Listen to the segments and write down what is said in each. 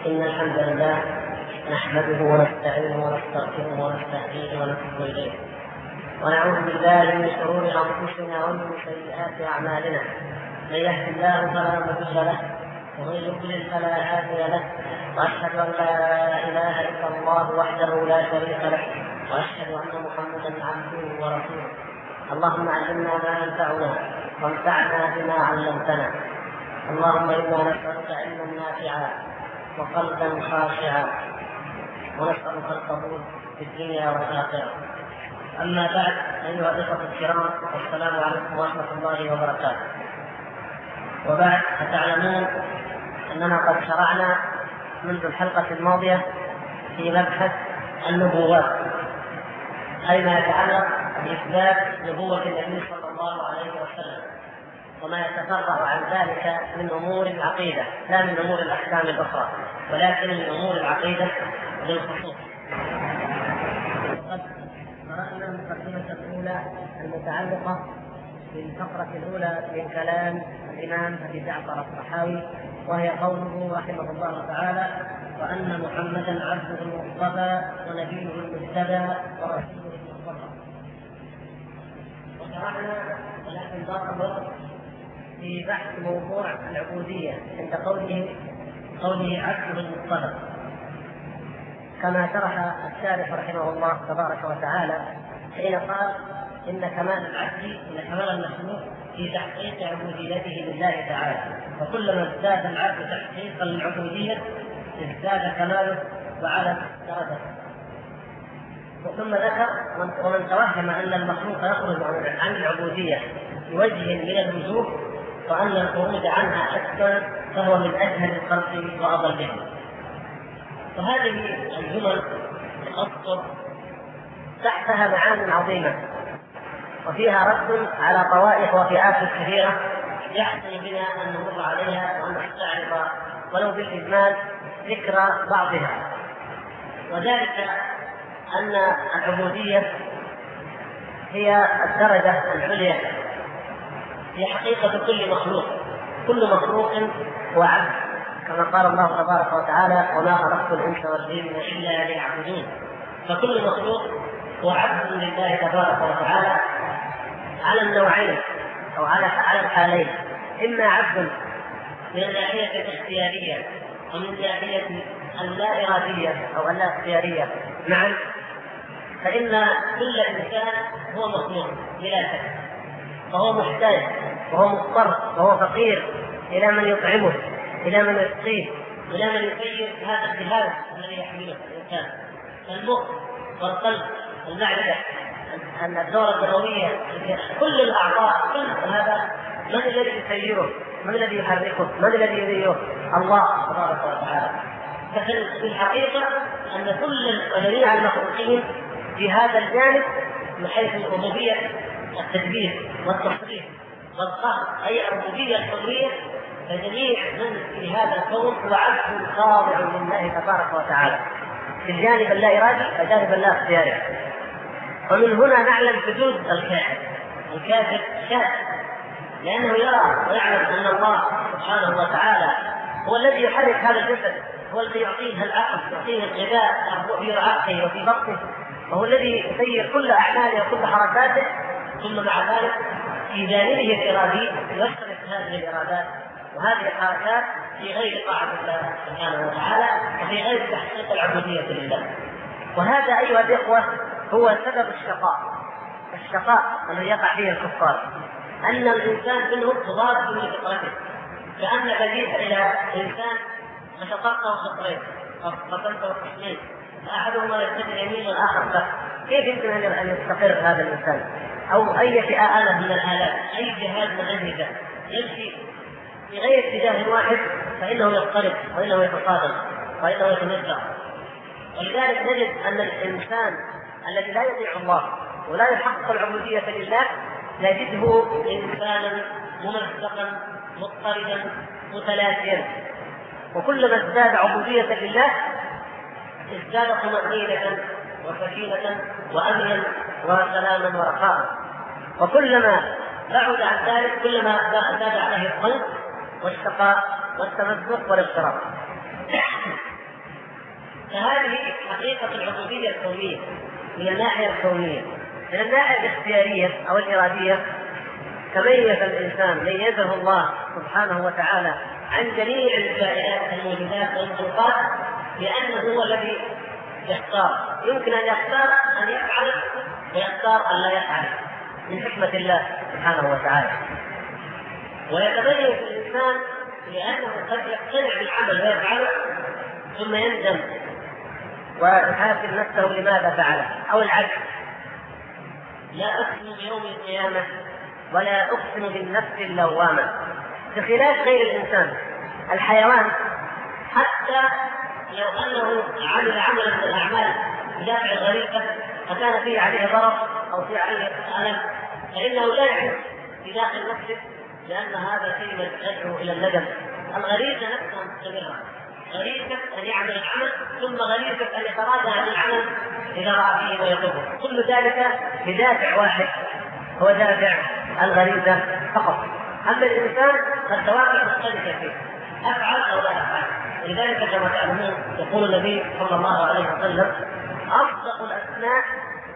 إن الحمد لله نحمده ونستعينه ونستغفره ونستهديه ونتوب إليه، ونعوذ بالله من شرور أنفسنا ومن سيئات أعمالنا. من يهد الله فلا مضل له ومن يضلل فلا هادي له، وأشهد أن لا إله إلا الله وحده لا شريك له، وأشهد أن محمدا عبده ورسوله. اللهم علمنا ما ينفعنا وانفعنا بما علمتنا. اللهم إنا نسألك علما نافعا وقلبا خاشعا، ونسألك القبول في الدنيا والآخرة. أما بعد، أيها الإخوة الكرام، السلام عليكم ورحمة الله وبركاته. وبعد، فتعلمون أننا قد شرعنا منذ الحلقة الماضية في مبحث النبوات، أي ما يتعلق بإثبات نبوة النبي صلى الله عليه وسلم، وما يتفرع عن ذلك من أمور العقيدة، لا من أمور الأحكام الأخرى، ولكن من أمور العقيدة بالخصوص. وقد قرأنا المقدمة الأولى المتعلقة بالفقرة الأولى من كلام الإمام أبي جعفر الطحاوي، وهي قوله رحمه الله تعالى: وأن محمدا عبده المصطفى ونبيه المجتبى ورسوله المصطفى. وشرعنا ولكن ضاق الوقت في بحث موضوع العبودية عند قوله عبده المصطفى، كما شرح الشارح رحمه الله تبارك وتعالى حين قال: إن كمال العبد إن كمال المخلوق في تحقيق عبوديته لله تعالى، وكلما ازداد العبد تحقيقا للعبودية ازداد كماله وعلى درجته. ثم ذكر: ومن توهم أن المخلوق يخرج عن العبودية بوجه من الوجوه وأن الخروج عنها أكثر فهو من أجهل الخلق وأضلهم. وهذه الجمل الأسطر تحتها معان عظيمة، وفيها رد على طوائف وفئات كثيرة يحسن بنا أن نمر عليها وأن نستعرض ولو بالإجمال ذكر بعضها. وذلك أن العبودية هي الدرجة العليا في حقيقة كل مخلوق. كل مخلوق هو عبد، كما قال الله تبارك وتعالى: وما خلقت الإنس والجن إلا ليعبدون. فكل مخلوق هو عبد لله تبارك وتعالى على النوعين أو على الحالين: إما عبد من الناحية الاختيارية ومن الناحية اللا إرادية أو اللا اختيارية معا. فإن كل إنسان هو مخلوق بلا شك، وهو محتاج وهو مضطر وهو فقير إلى من يطعمه، إلى من يسقيه، إلى من يسير هذا الجهاز الذي يحمله الإنسان: المخ والقلب والمعدة، الدورة الدموية، كل الأعضاء، كل هذا من الذي يسيره؟ من الذي يحركه؟ من الذي يديره؟ الله تبارك وتعالى. ففي الحقيقة أن كل جميع المخلوقين في هذا الجانب من حيث الربوبية، التدبير والتصريف والقهر، أي الربوبية الحرية، فجميع من في هذا الكون هو عبد خاضع لله تبارك وتعالى في الجانب اللا إرادي والجانب اللا اختياري. ومن هنا نعلم حدود الكافر شاذ، لأنه يرى ويعلم أن الله سبحانه وتعالى هو الذي يحرك هذا الجسد، هو الذي يعطيه العقل، يعطيه الغذاء في رعاقه وفي بطنه، وهو الذي يسير كل أعماله وكل حركاته. ثم مع ذلك في جانبه الإرادي يصرف هذه الإرادات وهذه الحركات في غير طاعة الله سبحانه وتعالى وفي غير تحقيق العبودية لله. وهذا أيها الإخوة هو سبب الشقاء الذي يقع فيه الكفار، أن الإنسان منهم تضاد من فطرته. كأنك جئت إلى إنسان فشققته شطرين فقتلته قسمين، أحدهما يتجه اليمين والآخر لا، كيف يمكن أن يستقر هذا الإنسان؟ أو أي آلة من الآلات، أي جهاز من الأجهزة يمشي في غير اتجاه واحد فإنه يضطرب وإنه يتصادم وإنه يتمزق. ولذلك نجد أن الإنسان الذي لا يطيع الله ولا يحقق العبودية لله نجده إنسانا ممزقا مضطربا متلاشيا، وكلما ازداد عبودية لله ازداد طمأنينة وسكينة وأمنا وسلاما ورخاء، وكلما بعد عن ذلك كلما زاد عليه الضنك والشقاء والتمزق والاضطراب. فهذه حقيقة العبودية الكونية من الناحية الكونية. من الناحية الاختيارية أو الإرادية تميز الإنسان، ميزه الله سبحانه وتعالى عن جميع الكائنات الموجودات والمخلوقات لأنه هو الذي يختار. يمكن أن يختار أن يفعل ويختار أن لا يفعل من حكمة الله سبحانه وتعالى. ويتميز الإنسان لأنه قد يقتنع بالعمل ويفعله ثم يندم ويحاسب نفسه لماذا فعله، أو العكس: لا أقسم بيوم القيامة ولا أقسم بالنفس اللوامة. بخلاف غير الإنسان الحيوان، حتى لو أنه عمل عملا من الأعمال بدافع الغريزة فكان فيه عليه ضرر أو فيه عليه ألم فإنه لا يحس بداخل نفسه، لأن هذا شيء يدعو إلى الندم. الغريزة نفسها مستمرة، غريزة أن يعمل العمل ثم غريزة أن يتراجع عن العمل إذا رأى فيه ويطلبه، كل ذلك بدافع واحد هو دافع الغريزة فقط. أما الإنسان فالدوافع مختلفة فيه، أفعل أو لا أفعل. لذلك كما تعلمون يقول النبي صلى الله عليه وسلم: أصدق الأسماء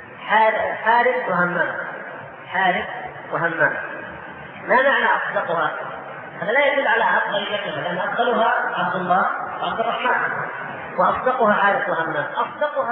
حارث وهمام. حارث وهمام. ما معنى أصدقها؟ هذا لا يدل على أفضليتها، لأن أفضلها عبد الله وعبد الرحمن، وأصدقها حارث وهمام. أصدقها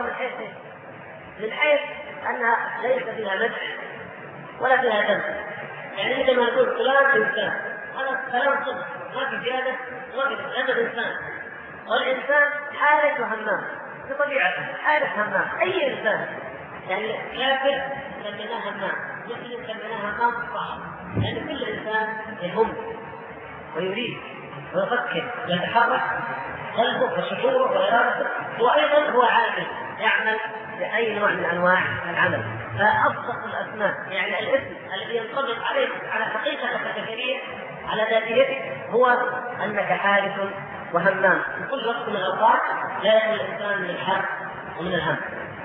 من حيث أنها ليس فيها مدح ولا فيها ذم. يعني عندما نقول فلان إنسان، هذا كلام صدق، ما في زيادة وما في هذا الإنسان. والإنسان حارث وهمام بطبيعته، حارث همام. أي إنسان، يعني كافر سميناه همام، مسلم سميناه همام، صح؟ يعني كل إنسان يهم ويريد ويفكر ويتحرك قلبه وشعوره وإرادته، وأيضا هو عامل يعمل بأي نوع من أنواع العمل. فأصدق الأسماء يعني الاسم الذي ينطبق عليه على حقيقتك البشرية على ذاتيتك هو أنك حارث وهمام. في كل وقت من الأوقات لا يخلو الإنسان من الحرب ومن الهم.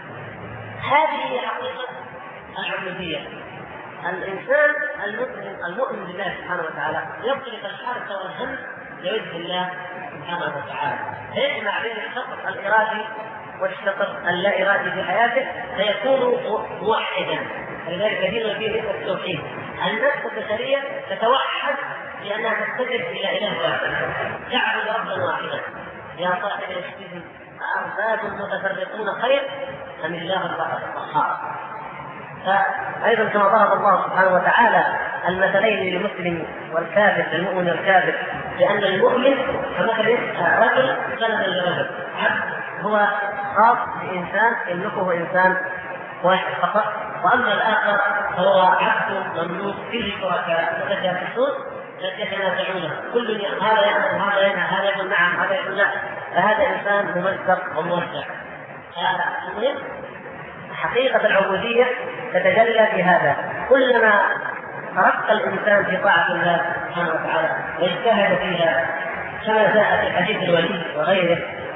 هذه هي حقيقة العبودية. الإنسان المسلم المؤمن بالله سبحانه وتعالى يصرف الحرث والهم لوجه الله سبحانه وتعالى، فيجمع بين الشطر الإرادي والشطر اللا إرادي في حياته فيكون موحدا. لذلك دين فيه نسبة التوحيد. النفس البشرية تتوحد لأنها تستجد إلى إله واحد، تعبد ربا واحدا. يا صاحب السجن أأرباب متفرقون خير أم الله القهار؟ فأيضا كما ضرب الله سبحانه وتعالى المثلين للمسلم والكافر، للمؤمن والكافر، لأن المؤمن كمثل رجل سند لرجل، عبد هو خاص بإنسان يملكه إنسان واحد فقط، وأما الآخر فهو عبد مملوك فيه شركاء متجانسون يتنازعونه، كل هذا يعمل هذا ينهى، هذا يقول نعم هذا يقول لا، فهذا إنسان ممزق وموزع. المهم حقيقة العبودية تتجلى في هذا. كلما ترقى الإنسان في طاعة الله سبحانه وتعالى واجتهد فيها كما جاء في حديث الولي وغيره،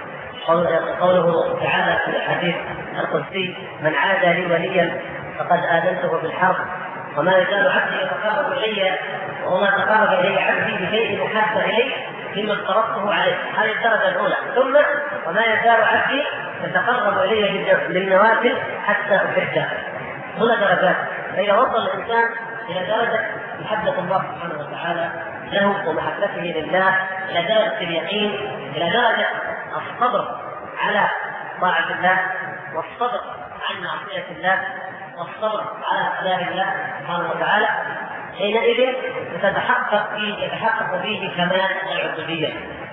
قوله تعالى في الحديث القدسي: من عادى لي وليا فقد آذنته بالحرب، وما يزال عبدي يتقرب إلي وما تقرب إلي عبدي بشيء أحب إليه مما افترضته عليه. هذه الدرجة الأولى. ثم وما يزال عبدي يتقرب إلي بالنوافل حتى أحبه. هنا درجات. فإذا وصل الإنسان إلى درجة محبة الله سبحانه وتعالى له ومحبته لله، إلى درجة اليقين، إلى درجة الصبر على طاعة الله، والصبر عن معصية الله، والصبر على أقدار الله سبحانه وتعالى، حينئذ يتحقق فيه كمال العبودية.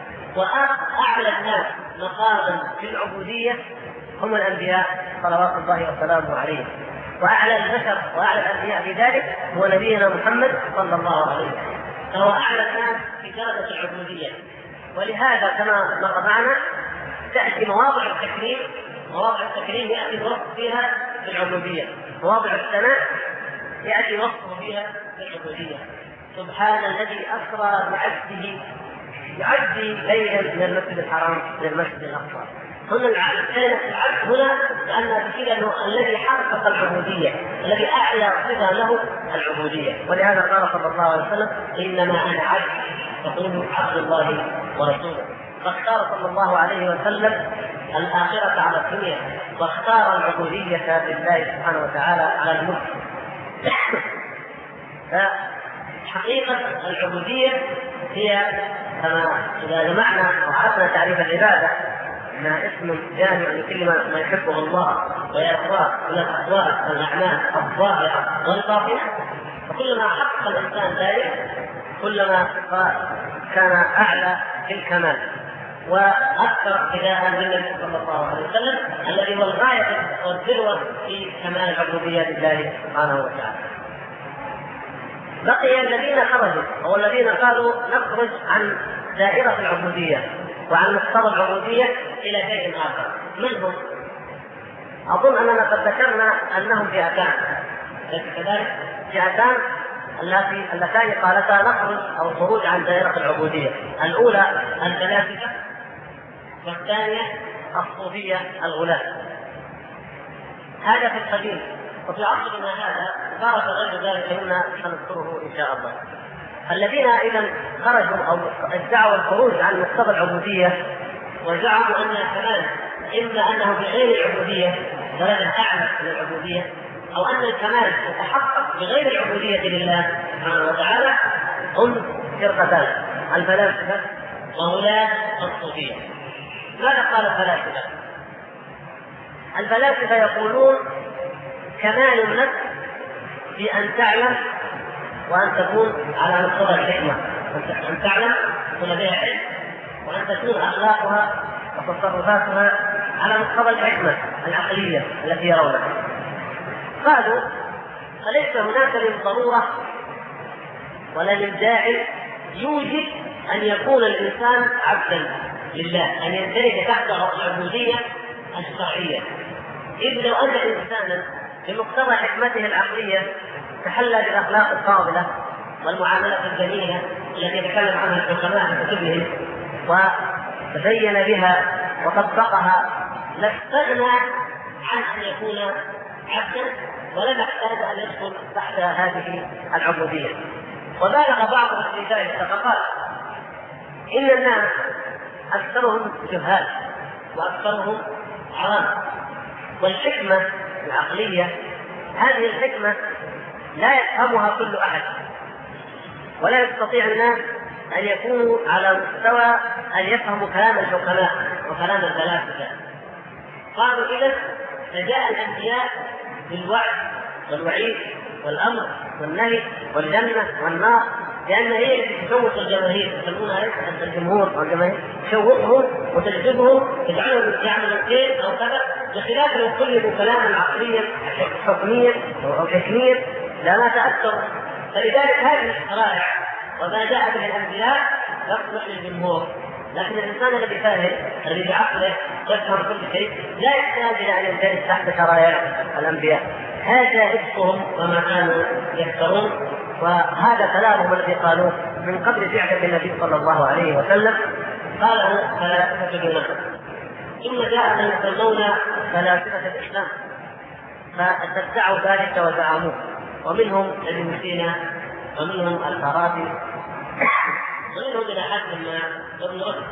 وأعلى الناس مقاما في العبودية هم الأنبياء صلوات الله وسلامه عليهم، وأعلى البشر وأعلى الأنبياء في ذلك هو نبينا محمد صلى الله عليه وسلم، فهو أعلى الناس في درجة العبودية. ولهذا كما مر معنا تأتي مواضع التكريم يأتي الوصف فيها بالعبودية، مواضع الثناء يأتي وصفه فيها بالعبودية. سبحان الذي أسرى بعبده يعدي ليلا من المسجد الحرام إلى المسجد الأقصى. هنا العبد هنا لأن بكذا أنه الذي حقق العبودية، الذي أعلى صفة له العبودية. ولهذا قال صلى الله عليه وسلم: إنما أنا عبد، يقول عبد الله ورسوله. فاختار صلى الله عليه وسلم الآخرة على الدنيا واختار العبودية لله سبحانه وتعالى على الملك. فحقيقة العبودية هي كما إذا جمعنا وعرفنا تعريف العبادة أنها اسم جامع لكل ما يحبه الله ويرضاه من الأقوال والأعمال الظاهرة والباطنة، فكلما حقق الإنسان ذلك كلما كان أعلى في الكمال وأكثر اقتداء بالنبي صلى الله عليه وسلم الذي هو الغاية والذروة في كمال العبودية لله سبحانه وتعالى. بقي الذين خرجوا أو الذين قالوا نخرج عن دائرة العبودية وعن مقتضى العبودية إلى شيء آخر. من هم؟ أظن أننا قد ذكرنا أنهم فئتان، كذلك فئتان اللتان قالتا نخرج أو الخروج عن دائرة العبودية. الأولى الفلاسفة، والثانية الصوفية الغلاة. هذا في القديم، وفي عصرنا هذا صار غير ذلك مما سنذكره إن شاء الله. الذين إذا خرجوا أو ادعوا الخروج عن مقتضى العبودية وزعموا أن الكمال إما أنه بغير العبودية درجة أعلى من العبودية، أو أن الكمال يتحقق بغير العبودية لله سبحانه وتعالى، هم فرقتان: الفلاسفة وغلاة الصوفية. ماذا قال الفلاسفة؟ الفلاسفة يقولون كمال النفس في أن تعلم وأن تكون على مقتضى الحكمة، أن تعلم تكون لديها علم، وأن تكون أخلاقها وتصرفاتها على مقتضى الحكمة العقلية التي يرونها. قالوا فليس هناك للضرورة ولا للداعي يوجب أن يكون الإنسان عبدا لله، أن يندرج تحت العبودية الشرعية، إذ لو أن إنسانا بمقتضى حكمته العقلية تحلى بالأخلاق الفاضلة والمعاملة الجميلة التي يتكلم عنها الحكماء في كتبهم وتبين بها وطبقها، لاستغنى عن أن يكون عبدا ولم يحتاج أن يدخل تحت هذه العبودية. وبالغ بعضهم في ذلك فقال إن الناس أكثرهم جهال وأكثرهم عوام، والحكمة العقلية هذه الحكمة لا يفهمها كل أحد، ولا يستطيع الناس أن يكونوا على مستوى أن يفهموا كلام الحكماء وكلام الفلاسفة. قالوا إذن فجاء الأنبياء بالوعد والوعيد والأمر والنهي والجنة والنار، لأن هي التي تشوق الجماهير، يسمونها الجمهور أو الجماهير، تشوقهم وتجذبهم تجعلهم يعملوا الخير أو كذا، بخلاف لو كلموا كلاما عقليا حكميا أو حكميا لا ما تأثر. فلذلك هذه الشرائع وما جاء به الأنبياء يصلح للجمهور، لكن الإنسان الذي فاهم الذي بعقله يفهم كل شيء لا يحتاج إلى أن يندرج تحت شرائع الأنبياء. هذا إفكهم وما كانوا يفترون، وهذا كلامهم الذي قالوه من قبل بعثة النبي صلى الله عليه وسلم، قاله فلاسفة دونهم. ثم جاء من يسمون فلاسفة الإسلام فادعوا ذلك وزعموه، ومنهم ابن سينا ومنهم الفارابي ومنهم إلى حد ما ابن رشد.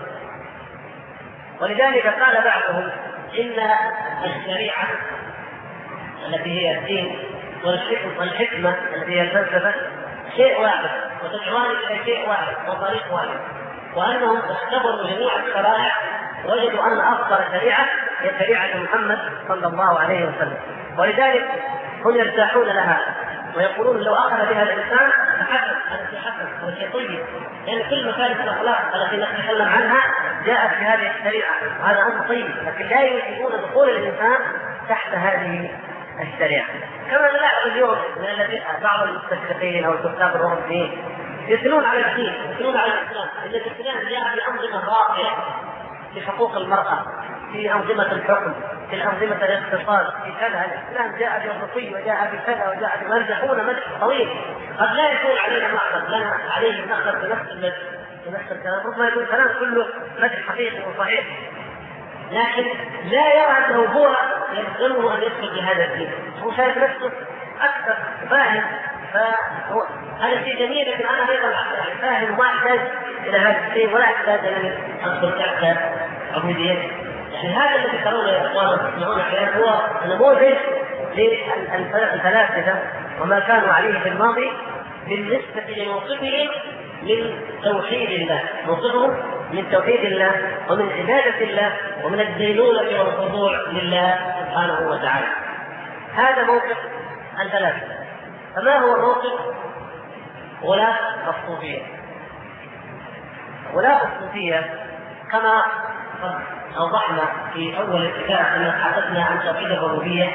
ولذلك قال بعضهم إن الشريعة التي هي الدين والحكمة التي هي الفلسفة شيء واحد وتدعوان إلى شيء واحد وطريق واحد، وأنهم اختبروا جميع الشرائع وجدوا أن أفضل شريعة هي شريعة محمد صلى الله عليه وسلم، ولذلك هم يرتاحون لها ويقولون لو أخذ بها الإنسان فحسن، هذا شيء حسن، هذا شيء طيب، لأن كل مكارم الأخلاق التي نتكلم عنها جاءت في هذه الشريعة، وهذا أمر طيب، لكن لا يوجبون دخول الإنسان تحت هذه الشريعة. كما نلاحظ اليوم من الذين بعض المستشرقين أو الكتاب الأوروبيين يثنون على الدين، يثنون على الإسلام، إن الإسلام جاء بأنظمة راقية في حقوق المرأة، في أنظمة الحكم، في الأنظمة الاقتصاد، في كذا. الإسلام جاء بالرقي وجاء بكذا وجاء بمرجحون مدح طويل، قد لا يكون علينا مأخذ لنا عليه نأخذ بنفس الكلام، ربما يكون الكلام كله مدح حقيقي وصحيح، لكن لا يرى أنه هو يلزمه أن يدخل بهذا الدين، هو شايف نفسه أكثر فاهم، فهو هذا شيء جميل، لكن أنا أيضا فاهم وما أحتاج إلى هذا الشيء ولا أحتاج أن أدخل تحت عبوديته، هذا الذي ترون يا اخوان تسمعون احيانا هو نموذج للفلاسفه وما كانوا عليه في الماضي بالنسبه لموقفهم من توحيد الله، موقفهم من توحيد الله ومن عباده الله ومن الدينونه والخضوع لله سبحانه وتعالى. هذا موقف الفلاسفه. فما هو موقف غلاة الصوفيه؟ غلاة الصوفيه كما أوضحنا في أول الكتاب أن تحدثنا عن توحيد الربوبية،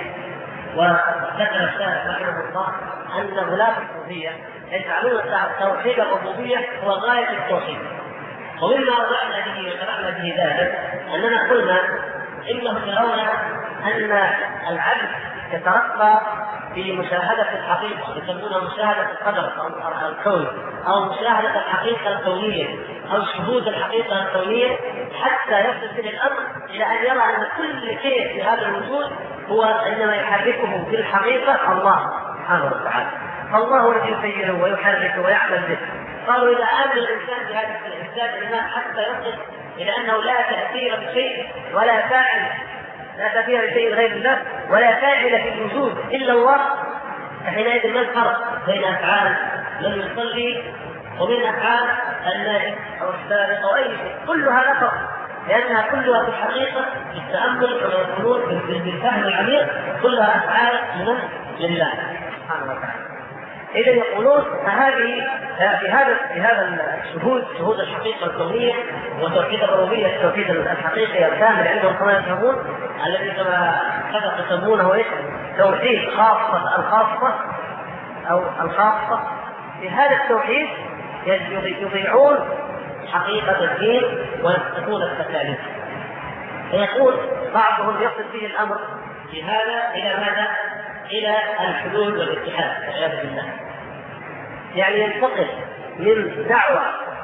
وذكر الشارح رحمه الله أن غلاة الصوفية يجعلون توحيد الربوبية هو غاية التوحيد. ومما أوضحنا به وشرحنا به ذلك أننا قلنا إنهم يرون أن العبد يترقى في مشاهدة الحقيقة، يسمونها مشاهدة القدر أو الكون، أو مشاهدة الحقيقة الكونية، أو شهود الحقيقة الكونية، حتى يصل به الأمر إلى أن يرى أن كل شيء في هذا الوجود هو إنما يحركه في الحقيقة الله سبحانه وتعالى. فالله الذي يسيره ويحركه ويعمل به. قالوا إذا آمن الإنسان بهذه الإحساس الإيمان حتى يصل إلى أنه لا تأثير بشيء ولا فاعل، لا تأثير بشيء غير الله ولا فاعل في الوجود إلا الله، فحينئذ ما الفرق بين أفعال من يصلي وبين أفعال النائم أو السارق أو أي شيء؟ كلها لا فرق، لأنها كلها في الحقيقة بالتأمل كما يقولون بالفهم العميق كلها أفعال من لله سبحانه وتعالى. إذا يقولون فهذه في هذا الشهود، شهود الحقيقة الكونية وتوحيد الربوبية، التوحيد الحقيقي الكامل عندهم كما يفهمون، الذي كما يسمونه توحيد الخاصة أو الخاصة. في هذا التوحيد يضيعون حقيقة الدين ويسقطون التكاليف. فيقول بعضهم يصل فيه الأمر في هذا إلى ماذا؟ إلى الحلول والاتحاد والعياذ بالله. يعني ينتقل من دعوة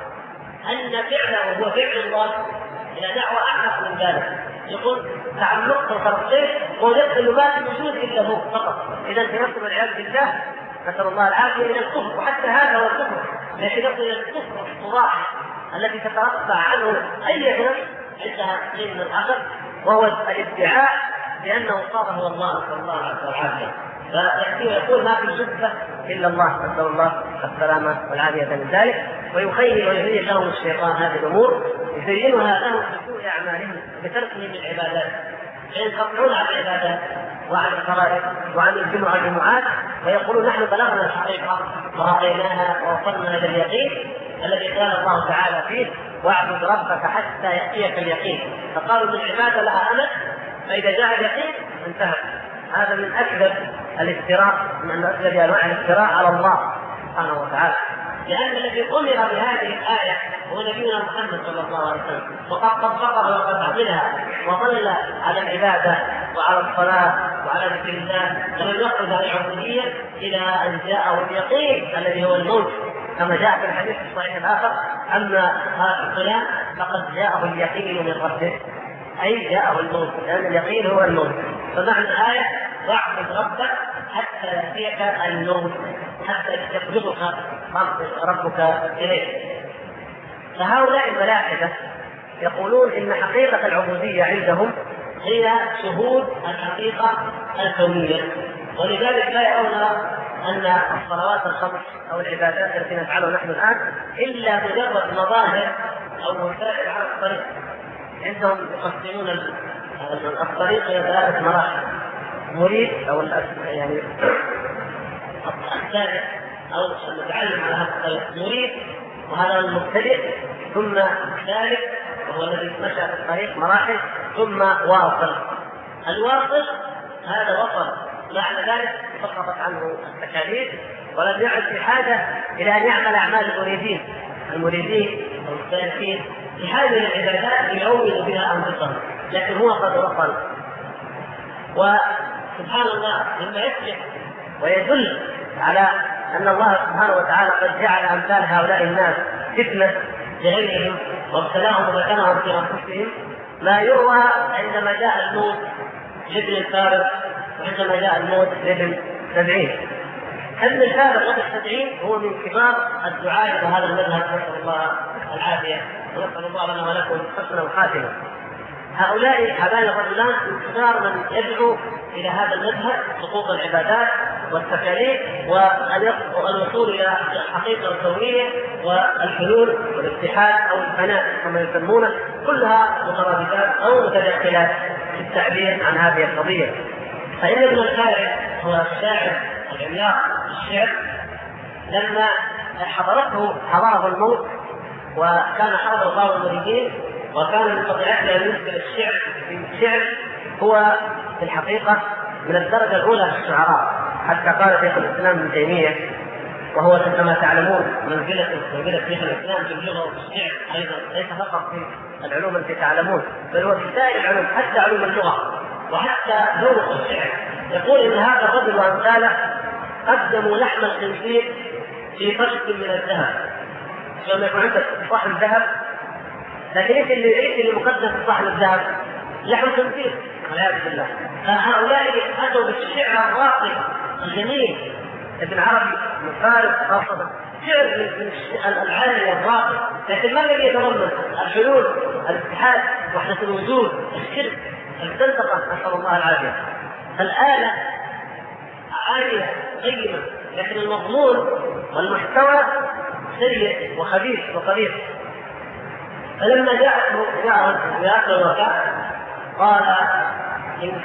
أن فعله هو فعل الله إلى دعوة أعمق من ذلك، يقول تعلقت وترقيت ويدخل ما في الوجود إلا هو فقط. إذا يصل والعياذ بالله نسأل الله العافية إلى الكفر، وحتى هذا هو الكفر، لكن يصل إلى الكفر الصراحي الذي تترفع عنه أي نفس عندها شيء من العقل، وهو الادعاء بأنه صار هو الله نسأل الله العافية. فيقول ما في شبهة إلا الله نسأل الله السلامة والعافية من ذلك، ويخيل ويزين لهم الشيطان هذه الأمور، يزينها لهم بسوء أعمالهم بتركهم العبادات، فينقطعون عن العبادات وعن الفرائض وعن الجمعات، ويقولون نحن بلغنا الحقيقة ورأيناها ووصلنا إلى اليقين الذي قال الله تعالى فيه واعبد ربك حتى يأتيك اليقين. فقالوا ان العبادة لها أمد، فإذا جاء اليقين انتهت. هذا من أكذب الافتراء، من أكذب أنواع الافتراء على الله سبحانه وتعالى، لأن الذي أمر بهذه الآية هو نبينا محمد صلى الله عليه وسلم، وقد طبقها وقد عملها وظل على العبادة وعلى الصلاة وعلى ذكر الله، ولم يخرج عن العبودية إلى أن جاءه اليقين الذي هو الموت، كما جاء في الحديث الصحيح الآخر أما فلان فقد جاءه اليقين من ربه، أي جاءه الموت، لأن اليقين هو الموت. فمعنى الآية واعبد ربك حتى يأتيك الموت، حتى يقبضك ربك إليه. فهؤلاء الملاحدة يقولون إن حقيقة العبودية عندهم هي شهود الحقيقة الكونية، ولذلك لا يرون أن الصلوات الخمس أو العبادات التي نفعلها نحن الآن إلا مجرد مظاهر أو وسائل على الطريق. عندهم يقسمون الطريق إلى 3 مراحل: مريد أو يعني السابق أو المتعلم على هذا الطريق مريد، وهذا المبتدئ، ثم ثالث وهو الذي مشى في الطريق مراحل، ثم واصل. الواصل هذا وصل، معنى ذلك سقطت عنه التكاليف ولم يعد في حاجة إلى أن يعمل أعمال المريدين أو السالكين في هذه العبادات يعود بها أنفسهم، لكن هو قد وصل. وسبحان الله مما يفرح ويدل على أن الله سبحانه وتعالى قد جعل أمثال هؤلاء الناس فتنة لغيرهم وابتلاهم ومكانهم في أنفسهم، ما يروى عندما جاء الموت لابن الفارس وعندما جاء الموت لابن 70. ابن الفارس وابن 70 هو من كبار الدعاة إلى هذا المذهب، نسأل الله العافية ونسأل الله لنا ولكم حسن الخاتمة. هذان الرجلان انتظار من يدعو إلى هذا المذهب، سقوط العبادات والتكاليف والوصول إلى الحقيقة الكونية والحلول والاتحاد أو الفناء كما يسمونه، كلها مترادفات أو متداخلات في التعبير عن هذه القضية. فإن ابن الفارس هو الشاعر العملاق الشعر، لما حضره الموت وكان حضر بعض المريدين، وكان من طبيعته أن يذكر الشعر هو في الحقيقة من الدرجة الأولى في الشعراء، حتى قال شيخ الإسلام ابن تيمية، وهو كما تعلمون منزلة شيخ الإسلام في اللغة وفي الشعر أيضا، ليس فقط في العلوم التي تعلمون بل هو في سائر العلوم حتى علوم اللغة وحتى ذوق الشعر. يقول إن هذا الرجل وأمثاله قدموا لحم الخنزير في طشت من الذهب. لما يكون عندك صحن ذهب، لكن ايش اللي مقدم في صحن الذهب؟ لحم خنزير والعياذ بالله. هؤلاء اتوا بالشعر الراقي الجميل، ابن عربي من فارس خاصه شعر من العالي والراقي، لكن ما الذي يتضمن؟ الحلول، الاتحاد، وحده الوجود، الشرك، الزندقه، نسال الله العافيه. الآلة عالية قيمة، لكن المضمون والمحتوى سيء وخبيث وقبيح. فلما جاءه يأكل الوفاء قال إن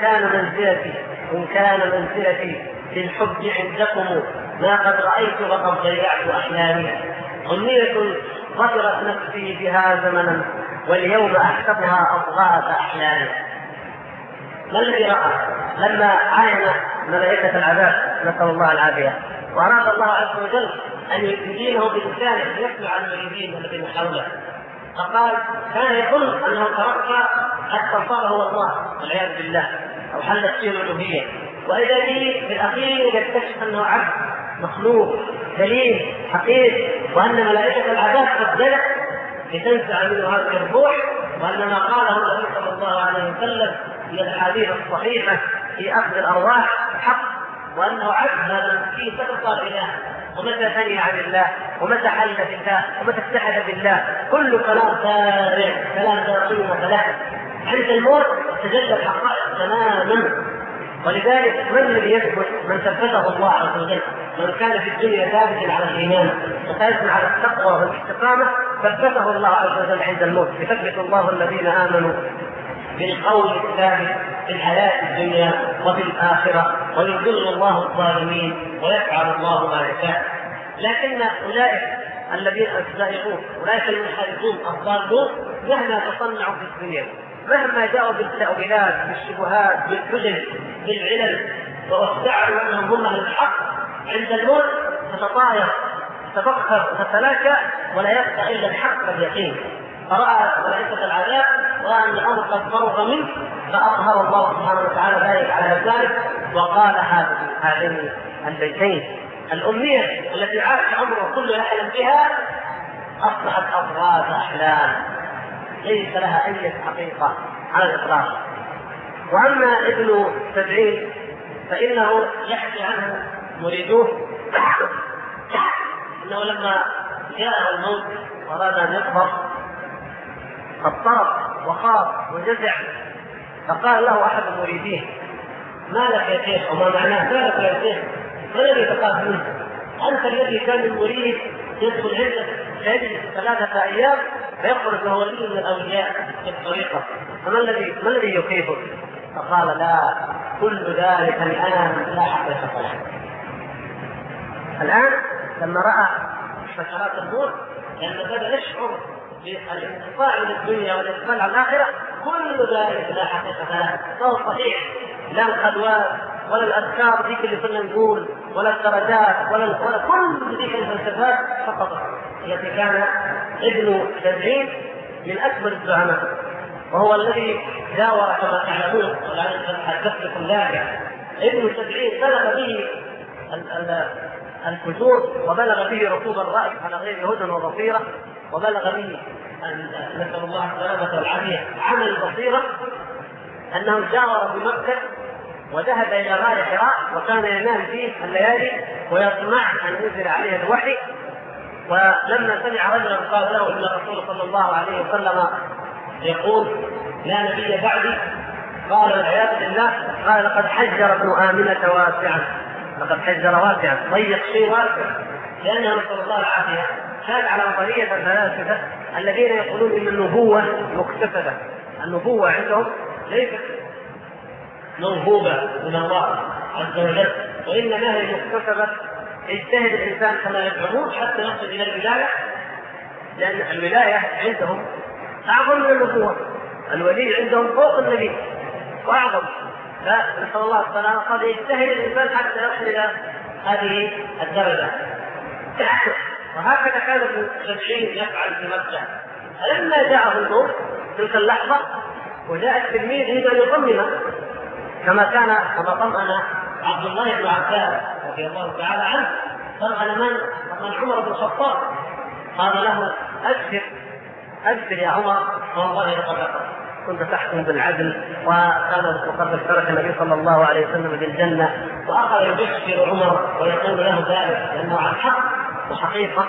كان منزلتي في الحب عندكم ما قد رأيت وقد ضيعت أحلامي، أمنية ظفرت نفسي بها زمنا واليوم أحسبها أضغاث أحلامي. ما الذي رأى لما عاين ملائكة العذاب؟ نسأل الله العافية. وأراد الله عز وجل أن يدينه بإنسانه يتلو عن المريدين الذين حوله، فقال كان يظن أنه ترقى حتى صار هو الله والعياذ بالله، أو حلت فيه الألوهية، وإذا به في الأخير يكتشف أنه عبد مخلوق ذليل حقير، وأن ملائكة العذاب قد جلت لتنزع منه هذه الروح، وأن ما قاله النبي صلى الله عليه وسلم في الأحاديث الصحيحة في أخذ الأرواح حق، وأنه عبد هذا المسكين تتصل إله، ومتى ثني عن الله، ومتى حل بالله، ومتى اتحد بالله، كل كلام فارغ، كلام لا قيمة له. عند الموت تجلى الحقائق تماما. ولذلك من الذي يثبت؟ من ثبته الله عز وجل. من كان في الدنيا ثابتا على الإيمان وثابتا على التقوى والاستقامة ثبته الله عز وجل عند الموت. يثبت الله الذين آمنوا بالقول الثابت في الحياة الدنيا وفي الآخرة، ويضل الله الظالمين ويفعل الله ما يشاء. لكن أولئك الذين الزائغون، أولئك المنحرفون الضالون، مهما تصنعوا في الدنيا، مهما جاءوا بالتأويلات بالشبهات بالحجج بالعلل وادعوا أنهم هم أهل الحق، عند الموت تتطاير تتبخر وتتلاشى ولا يبقى إلا الحق واليقين. فرأى ملائكة العذاب وأن الأمر قد فرغ منه، فأظهر الله سبحانه وتعالى ذلك على ذلك وقال هذين البيتين. الأمنية التي عاش عمره كله يحلم بها أصبحت أضغاث أحلام ليس لها أي حقيقة على الإطلاق. وأما ابن سبعين فإنه يحكي عنه مريدوه إنه لما جاءه الموت وأراد أن يقبض اضطرب وخاف وجزع، فقال له أحد المريدين ما لك يا شيخ؟ وما معناه ما لك يا شيخ؟ ما الذي تخاف منه؟ أنت الذي كان المريد يدخل عندك يجلس 3 أيام فيخرج وهو ولي من الأولياء في الطريقة، فما الذي يخيفك؟ فقال لا، كل ذلك الآن لا حقيقة له. الآن لما رأى بشرات الموت، لأنه بدأ يشعر بالانقطاع من الدنيا والإقبال على الآخرة، كل ذلك لا حقيقة له. فهو صحيح لا الخلوات ولا الأذكار ذيك اللي كنا نقول ولا الدرجات ولا كل ذيك الفلسفات فقط، التي كان ابن سبعين من أكبر الزعماء، وهو الذي جاور كما تعلمون والآن حدثت لكم ذلك. ابن سبعين بلغ به الفجور وبلغ به ركوب الرأي على غير هدى وبصيرة، وبلغ به نسأل الله السلامة والعافية عمل البصيرة، أنه جاور بمكة وذهب إلى غار حراء وكان ينام فيه الليالي ويطمع أن ينزل عليه الوحي. ولما سمع رجلا قال له إن الرسول صلى الله عليه وسلم يقول لا نبي بعدي، قال والعياذ بالله، قال لقد حجر ابن آمنة واسعا، لقد حجر واسعا، ضيق شيء واسع، لأنه نسأل الله العافية كان على نظرية الفلاسفة الذين يقولون إن النبوة مكتسبة. النبوة عندهم ليست موهوبة من الله عز وجل، وإنما هي مكتسبة. يجتهد الإنسان كما يزعمون حتى يصل إلى الولاية، لأن الولاية عندهم أعظم من النبوة، الولي عندهم فوق النبي وأعظم. فنسأل الله السلامة، قد يجتهد الإنسان حتى يصل إلى هذه الدرجة. وهكذا كان ابن سبعين يفعل في مكة. فلما جاءه النور تلك اللحظة وجاء التلميذ يريد أن يطمئن كما طمأن عبد الله بن عباس رضي الله تعالى عنه، طمأن من عمر بن الخطاب، قال له أبشر يا عمر، والله لقد كنت تحكم بالعدل، وقد بشرك النبي صلى الله عليه وسلم بالجنة. وأخذ يبشر عمر ويقول له ذلك لأنه عن حق وحقيقة.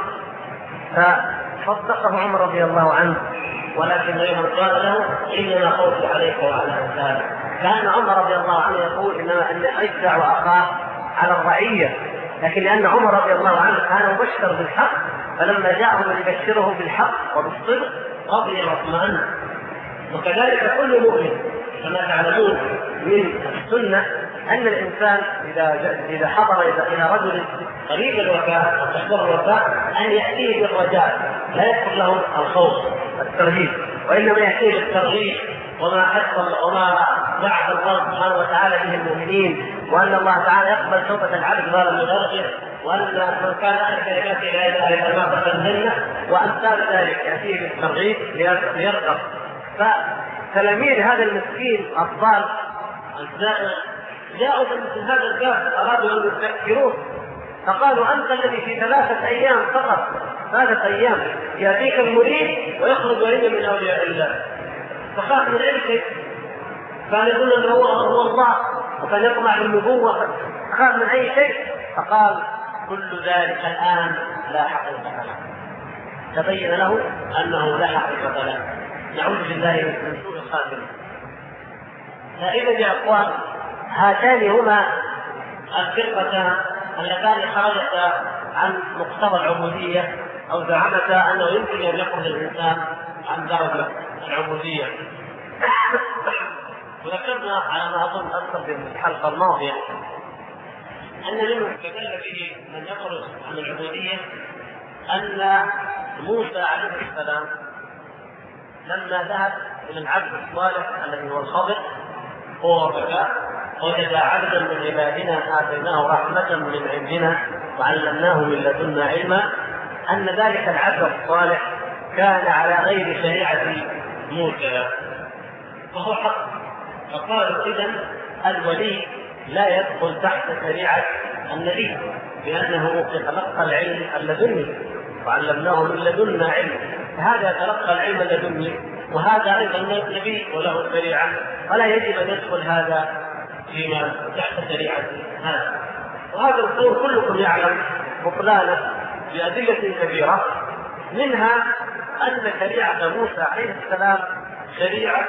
فصدقه عمر رضي الله عنه، ولكن عمر قال له إنما خوفي عليك وعلى أمثالك. كان عمر رضي الله عنه يقول إنما أن أشجع وأخاف على الرعية، لكن لأن عمر رضي الله عنه كان مبشر بالحق، فلما جاءه من يبشره بالحق وبالصدق رضي واطمأن. وكذلك كل مؤمن كما تعلمون من السنة أن الإنسان إذا حضر إلى رجل قريب الوفاة أو تحضر الوفاة أن يأتيه بالرجاء، لا يدخل له الخوف الترهيب، وإنما يأتيه بالترغيب وما حصل وما وعد الله سبحانه وتعالى به المؤمنين، وأن الله تعالى يقبل توبة العبد ما لم يغرقه، وأن من كان آخر كلماته لا إله إلا الله دخل الجنة، وأمثال ذلك يأتيه بالترغيب ليرغب. فتلاميذ هذا المسكين الضال الزائر جاءوا مثل هذا الباب، أرادوا أن يذكروه، فقالوا أنت الذي في 3 أيام فقط، 3 أيام يأتيك المريد ويخرج ولي من أولياء الله، فخاف من أي شيء، كان يقول أنه هو الله، وكان يطمع بالنبوة، خاف من أي شيء. فقال كل ذلك الآن لا حقيقة له، تبين له أنه لا حقيقة له. نعوذ بالله من سوء الخاتمة. فإذا يا أخوان هاتان هما الفرقتان اللتان خرجتا عن مقتضى العبودية أو زعمتا أنه يمكن أن يخرج الإنسان عن درجة العبودية. وذكرنا على ما أظن أذكر في الحلقة الماضية أن مما استدل به من يخرج عن العبودية أن موسى عليه السلام لما ذهب إلى العبد الصالح الذي هو الخضر هو وفتاه وجد عبدا من عبادنا آتيناه رحمة من عندنا وعلمناه من لدنا علما، أن ذلك العبد الصالح كان على غير شريعة موسى فهو حق. فقالوا إذن الولي لا يدخل تحت شريعة النبي لأنه يتلقى العلم اللدني وعلمناه من لدنا علم، فهذا يتلقى العلم اللدني وهذا أيضا النبي وله الشريعة، ولا يجب أن يدخل هذا فيما تحت شريعة هذا. وهذا القول كلكم يعلم بطلانه بأدلة كبيرة، منها أن شريعة موسى عليه السلام شريعة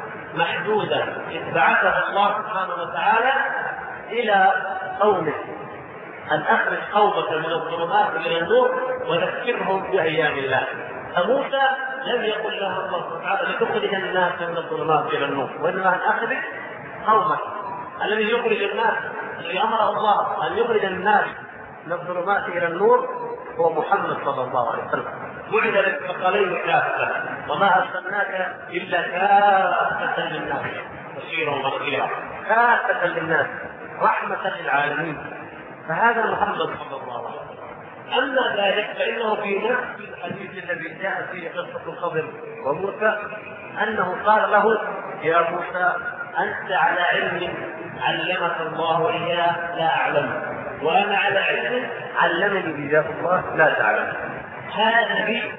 محدودة بعثها الله سبحانه وتعالى إلى قومه أن أخرج قومك من الظلمات إلى النور وذكرهم بأيام الله. فموسى لم يقل له الله سبحانه وتعالى لتخرج الناس من الظلمات إلى النور، وإنما أن أخرج قومك. الذي يخرج الناس، الذي أمر الله أن يخرج الناس من الظلمات إلى النور هو محمد صلى الله عليه وسلم، بعث للثقلين كافة وما أرسلناك إلا كافة للناس بشيرا ونذيرا، كافة للناس رحمة للعالمين. فهذا محمد صلى الله عليه وسلم. أما ذلك فإنه في نفس الحديث الذي جاء فيه قصة الخضر وموسى أنه قال له يا موسى أنت على علم علمك الله إياه لا أعلم، وأنا على علم علمني إياه الله لا تعلم. هذا نبي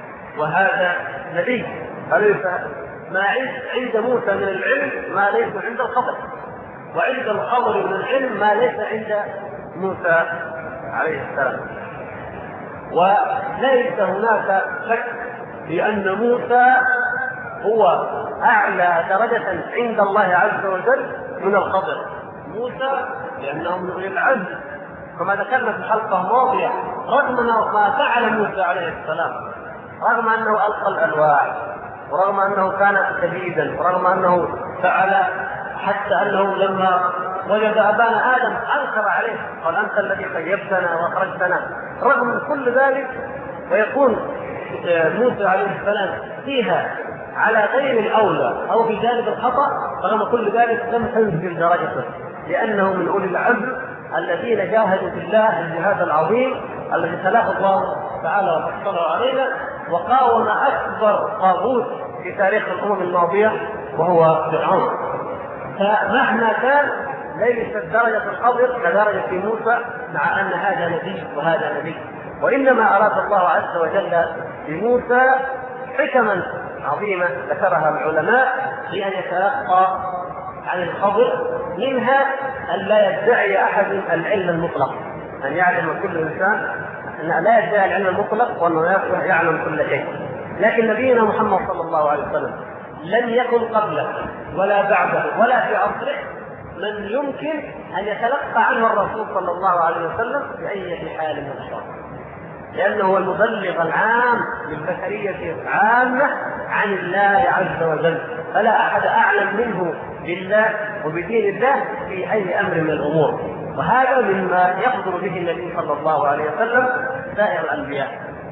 وهذا نبي، أليس ما عند موسى من العلم ما ليس عند الخضر، وعند الخضر من العلم ما ليس عند موسى عليه السلام. وليس هناك شك بأن موسى هو أعلى درجة عند الله عز وجل من الخضر. موسى لأنه من أولي العزم كما ذكرنا في الحلقة الماضية، رغم ما فعل موسى عليه السلام، رغم أنه ألقى الألواح، ورغم أنه كان شديدا، ورغم أنه فعل حتى أنه لما وجد أبانا آدم أنكر عليه، قال أنت الذي خيبتنا وأخرجتنا. رغم من كل ذلك ويكون موسى عليه السلام فيها على غير الأولى أو بجانب الخطأ، رغم كل ذلك لم تنزل درجته، لأنه من أولي العزم الذين جاهدوا في الله الجهاد العظيم الذي تلاه الله تعالى وفصله علينا، وقاوم أكبر طاغوت في تاريخ الأمم الماضية وهو فرعون. فمهما كان ليست درجة الخضر كدرجة موسى، مع أن هذا نبي وهذا نبي، وإنما أراد الله عز وجل بموسى حكما عظيمة ذكرها العلماء في أن يتلقى عن الخضر، منها أن لا يدعي أحد العلم المطلق، أن يعلم كل إنسان أن لا يدعي العلم المطلق وأنه يعلم كل شيء. لكن نبينا محمد صلى الله عليه وسلم لم يكن قبله ولا بعده ولا في عصره من يمكن أن يتلقى عنه الرسول صلى الله عليه وسلم بأي حال من الأحوال، لأنه هو المبلغ العام للبشرية عامة عن الله عز وجل، فلا أحد أعلم منه بالله وبدين الله في أي أمر من الأمور. وهذا مما يقدر به النبي صلى الله عليه وسلم سائر الأنبياء.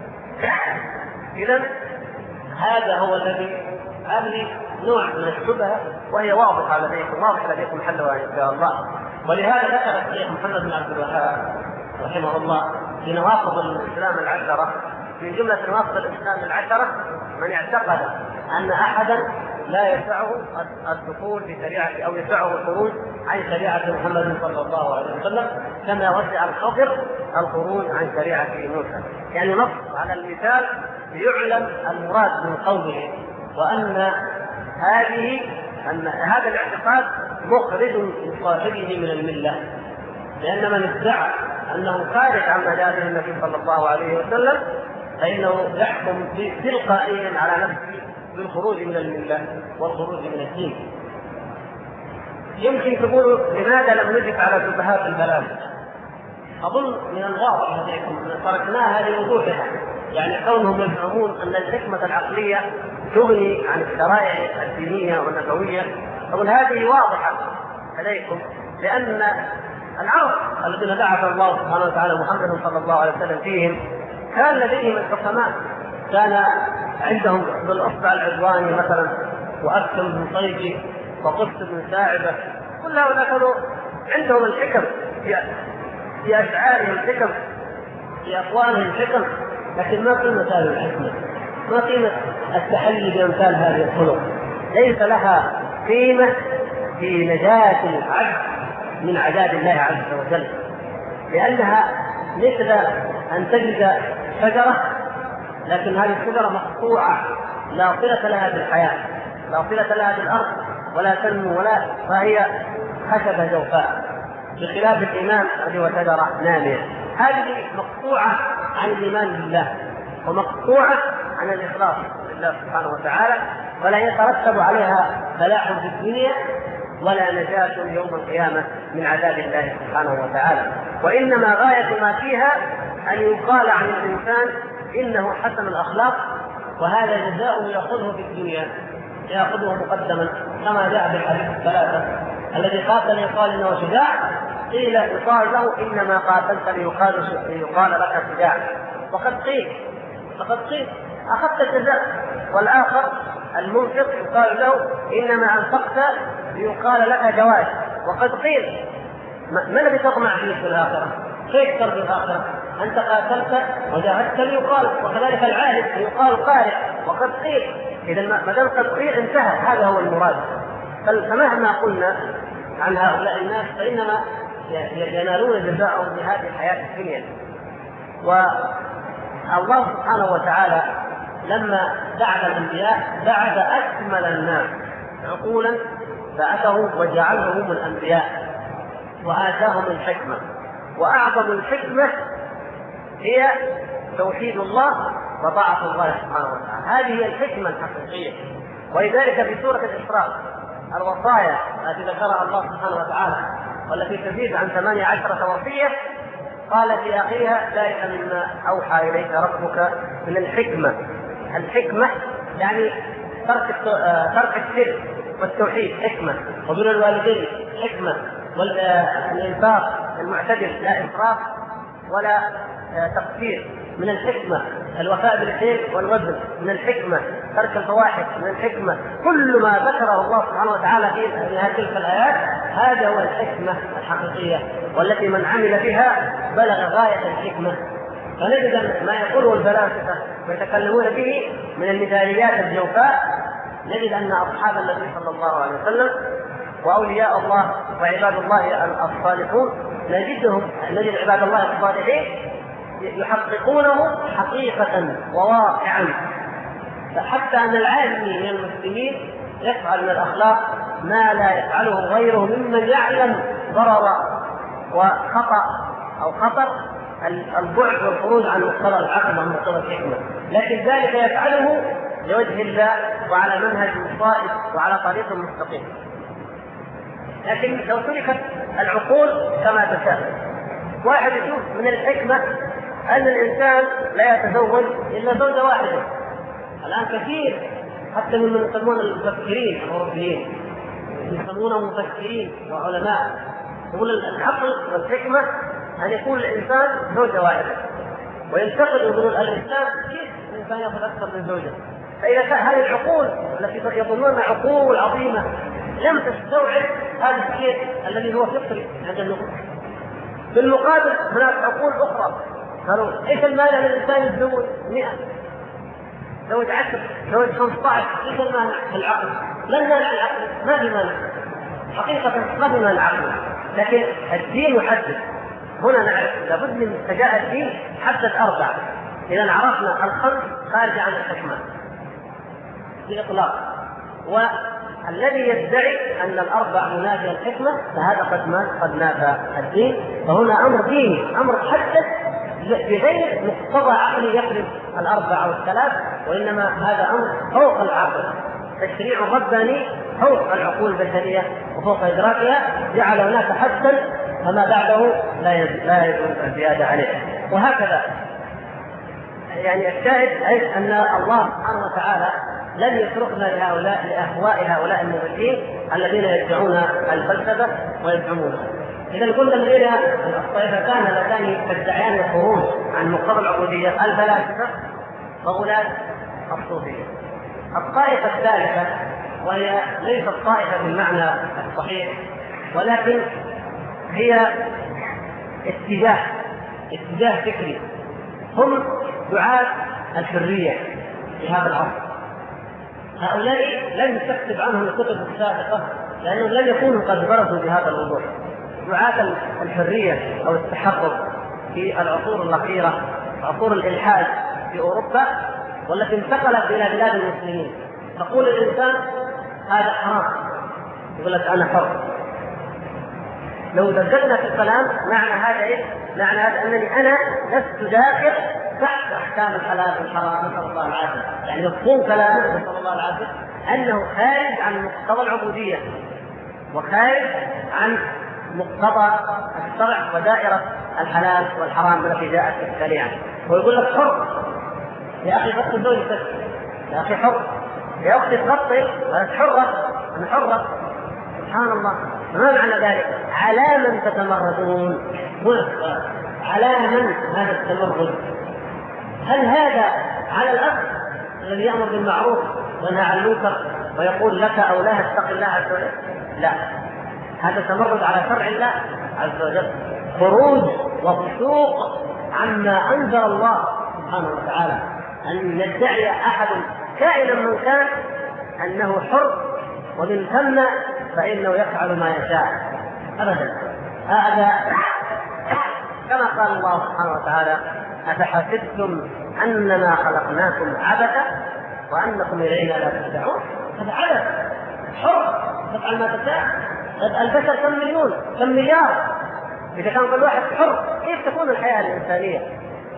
إذن هذا هو الذي هذه نوع من الشبهة، وهي واضحة لديكم حلها إن شاء الله. ولهذا ذكر الشيخ محمد بن عبد الوهاب رحمه الله في نواقض الإسلام العشرة، في جملة نواقض الإسلام العشرة من اعتقد أن أحدا لا يسعه الدخول في شريعة أو يسعه الخروج عن شريعة محمد صلى الله عليه وسلم كما وسع الخضر الخروج عن شريعة موسى. يعني نص على المثال ليعلم المراد من قوله، وأن هذا الاعتقاد مخرج من صاحبه من الملة، لأن من ادعى أنه خارج عن مجال النبي صلى الله عليه وسلم فإنه يحكم تلقائيا على نفسه بالخروج من الملة والخروج من الدين. يمكن تقولوا لماذا لم نجب على شبهات البلاغ؟ أظن من الواضح لديكم تركناها لوضوحها، يعني كونهم يزعمون أن الحكمة العقلية تغني عن الشرائع الدينية والنبوية، أقول هذه واضحة لديكم، لأن العرب الذين بعث الله سبحانه وتعالى محمد صلى الله عليه وسلم فيهم كان لديهم الحكماء، كان عندهم بالأصبع العدواني مثلا، وأكثر بن صيد، وقص بن ساعدة، كل هؤلاء كانوا عندهم الحكم في أشعارهم الحكم، في أقوالهم الحكم، لكن ما قيمة هذه الحكمة؟ ما قيمة التحلي بأمثال هذه الخلق؟ ليس لها قيمة في نجاة العبد من عذاب الله عز وجل، لأنها مثل أن تجد شجرة لكن هذه الشجرة مقطوعة لا صلة لها بالحياة، لا صلة لها بالأرض، ولا تنمو فهي خشبة جوفاء، بخلاف الإيمان الذي هو شجرة نامية. هذه مقطوعة عن الإيمان بالله ومقطوعة عن الإخلاص لله سبحانه وتعالى، ولا يترتب عليها فلاح في الدنيا ولا نجاة يوم القيامة من عذاب الله سبحانه وتعالى. وإنما غاية ما فيها أن يقال عن الإنسان إنه حسن الأخلاق، وهذا جزاؤه يأخذه في الدنيا، يأخذه مقدما كما جاء بالحديث الثلاثة: الذي قاتل يقال إنه شجاع، قيل يقال له إنما قاتلت ليقال لك شجاع، فقد قيل أخذت الجزاء. والآخر المنفق يقال له إنما أنفقت ليقال لك جواد، وقد قيل. ما الذي تطمع فيه في الآخرة؟ كيف ترجو الآخرة؟ أنت قاتلت وجاهدت ليقال، وكذلك العالم يقال قارئ، وقد قيل. إذا ما دام قد قيل انتهى، هذا هو المراد. فمهما قلنا عن هؤلاء الناس فإنما ينالون جزاءهم بهذه الحياة الدنيا. والله سبحانه وتعالى لما بعث الأنبياء بعث أكمل الناس عقولا، بعثهم وجعلهم الأنبياء وآتاهم الحكمة، وأعظم الحكمة هي توحيد الله وطاعة الله سبحانه وتعالى. هذه هي الحكمة الحقيقية. ولذلك في سورة الإسراء الوصايا التي ذكرها الله سبحانه وتعالى والتي تزيد عن 18 وصية قال في آخرها ذلك مما أوحى إليك ربك من الحكمة. الحكمة يعني ترك الشرك والتوحيد حكمة، وبر الوالدين حكمة، والإنفاق المعتدل لا إسراف ولا تقصير من الحكمة، الوفاء بالحيل والوزن من الحكمة، ترك الفواحش من الحكمة. كل ما ذكره الله سبحانه وتعالى في هذه تلك الآيات هذا هو الحكمة الحقيقية، والتي من عمل بها بلغ غاية الحكمة. فنجد أن ما يقوله الفلاسفة ويتكلمون به من المثاليات الجوفاء، نجد أن أصحاب النبي صلى الله عليه وسلم وأولياء الله وعباد الله الصالحون نجد عباد الله الصالحين يحققونه حقيقة وواقعا، فحتى أن العالمين من المسلمين يفعل من الأخلاق ما لا يفعله غيره ممن يعلم ضرر وخطأ أو خطر البعد والخروج عن مقتضى العقل وعن مقتضى الحكمة، لكن ذلك يفعله لوجه الله وعلى منهج صائب وعلى طريق مستقيم. لكن لو تركت العقول كما تشاء، واحد يشوف من الحكمة أن الإنسان لا يتزوج إلا زوجة واحدة. الآن كثير حتى من يسمون المفكرين الأوروبيين يسمونهم مفكرين وعلماء يقول العقل والحكمة أن يكون الإنسان زوجة واحدة، وينتقد يقولون الإنسان كيف الإنسان يأخذ أكثر من زوجة؟ فإذا كان هذه العقول التي يظنون عقول عظيمة لم تستوعب هذا الشيء الذي هو فطري عند النفوس، بالمقابل هناك عقول أخرى قالوا ايش المانع للإنسان يتزوج 100 زوج 10 زوج 15 ايش المانع في العقل؟ لن نمنع العقل، ما في مانع حقيقة، ما في مانع عقل، لكن الدين يحدد. هنا نعرف لابد من جاء الدين حدد 4. إذا عرفنا الخمس خارج عن الحكمة بإطلاق، والذي يدعي أن ال4 منافية الحكمة فهذا قد نافى الدين. فهنا أمر ديني، أمر حدد بغير مقتضى عقلي يخرج ال4 أو ال3، وإنما هذا أمر فوق العقل، تشريع رباني فوق العقول البشرية وفوق إدراكها، جعل هناك حدا فما بعده لا يجوز الزيادة عليه. وهكذا يعني الشاهد أي أن الله سبحانه وتعالى لن يتركنا لأهواء هؤلاء المبتدعين الذين يدعون الفلسفة ويزعمونها. إذا قلنا الذين الطائفتان اللذان تدعيان الخروج عن مقتضى العبودية الفلاسفة وغلاة الصوفية. الطائفة الثالثة وهي ليست طائفة بالمعنى الصحيح، ولكن هي اتجاه فكري، هم دعاة الحرية في هذا العصر. هؤلاء لم تكتب عنهم الكتب السابقة لأنهم لم يكونوا قد برزوا بهذا الوضوح. دعاة الحرية أو التحرر في العصور الأخيرة، عصور الإلحاد في أوروبا والتي انتقلت إلى بلاد المسلمين. تقول الإنسان هذا حرام، يقول لك أنا حر. لو دققنا في الكلام معنى هذا إيه؟ معنى هذا أنني أنا لست داخل تحت أحكام الحلال والحرام، نسأل الله العافية. يعني مفهوم كلامه نسأل الله العافية أنه خارج عن مقتضى العبودية وخارج عن مقتضى الشرع ودائرة الحلال والحرام التي جاءت في الشريعة. ويقول لك حر يا أخي غطي زوجتك، يا أخي حر يا أختي تغطي، أنت حرة، أنا حرة. سبحان الله، ما معنى ذلك؟ على من تتمردون؟ على من هذا التمرد؟ هل هذا على الأخ الذي يأمر بالمعروف وينهى عن المنكر ويقول لك أو لا اتق الله عز وجل؟ لا، هذا تمرد على شرع الله عز وجل، خروج وفسوق عما أنزل الله سبحانه وتعالى. أن يدعي أحد كائنا من كان أنه حر ومن ثم فإنه يفعل ما يشاء أبدا. هذا كما قال الله سبحانه وتعالى أفحسبتم أنما خلقناكم عبثا وأنكم إلينا لا ترجعون. هذا عبث، حر تفعل ما تشاء. البشر كم مليون كم مليار، إذا كان كل واحد حر كيف تكون الحياة الإنسانية؟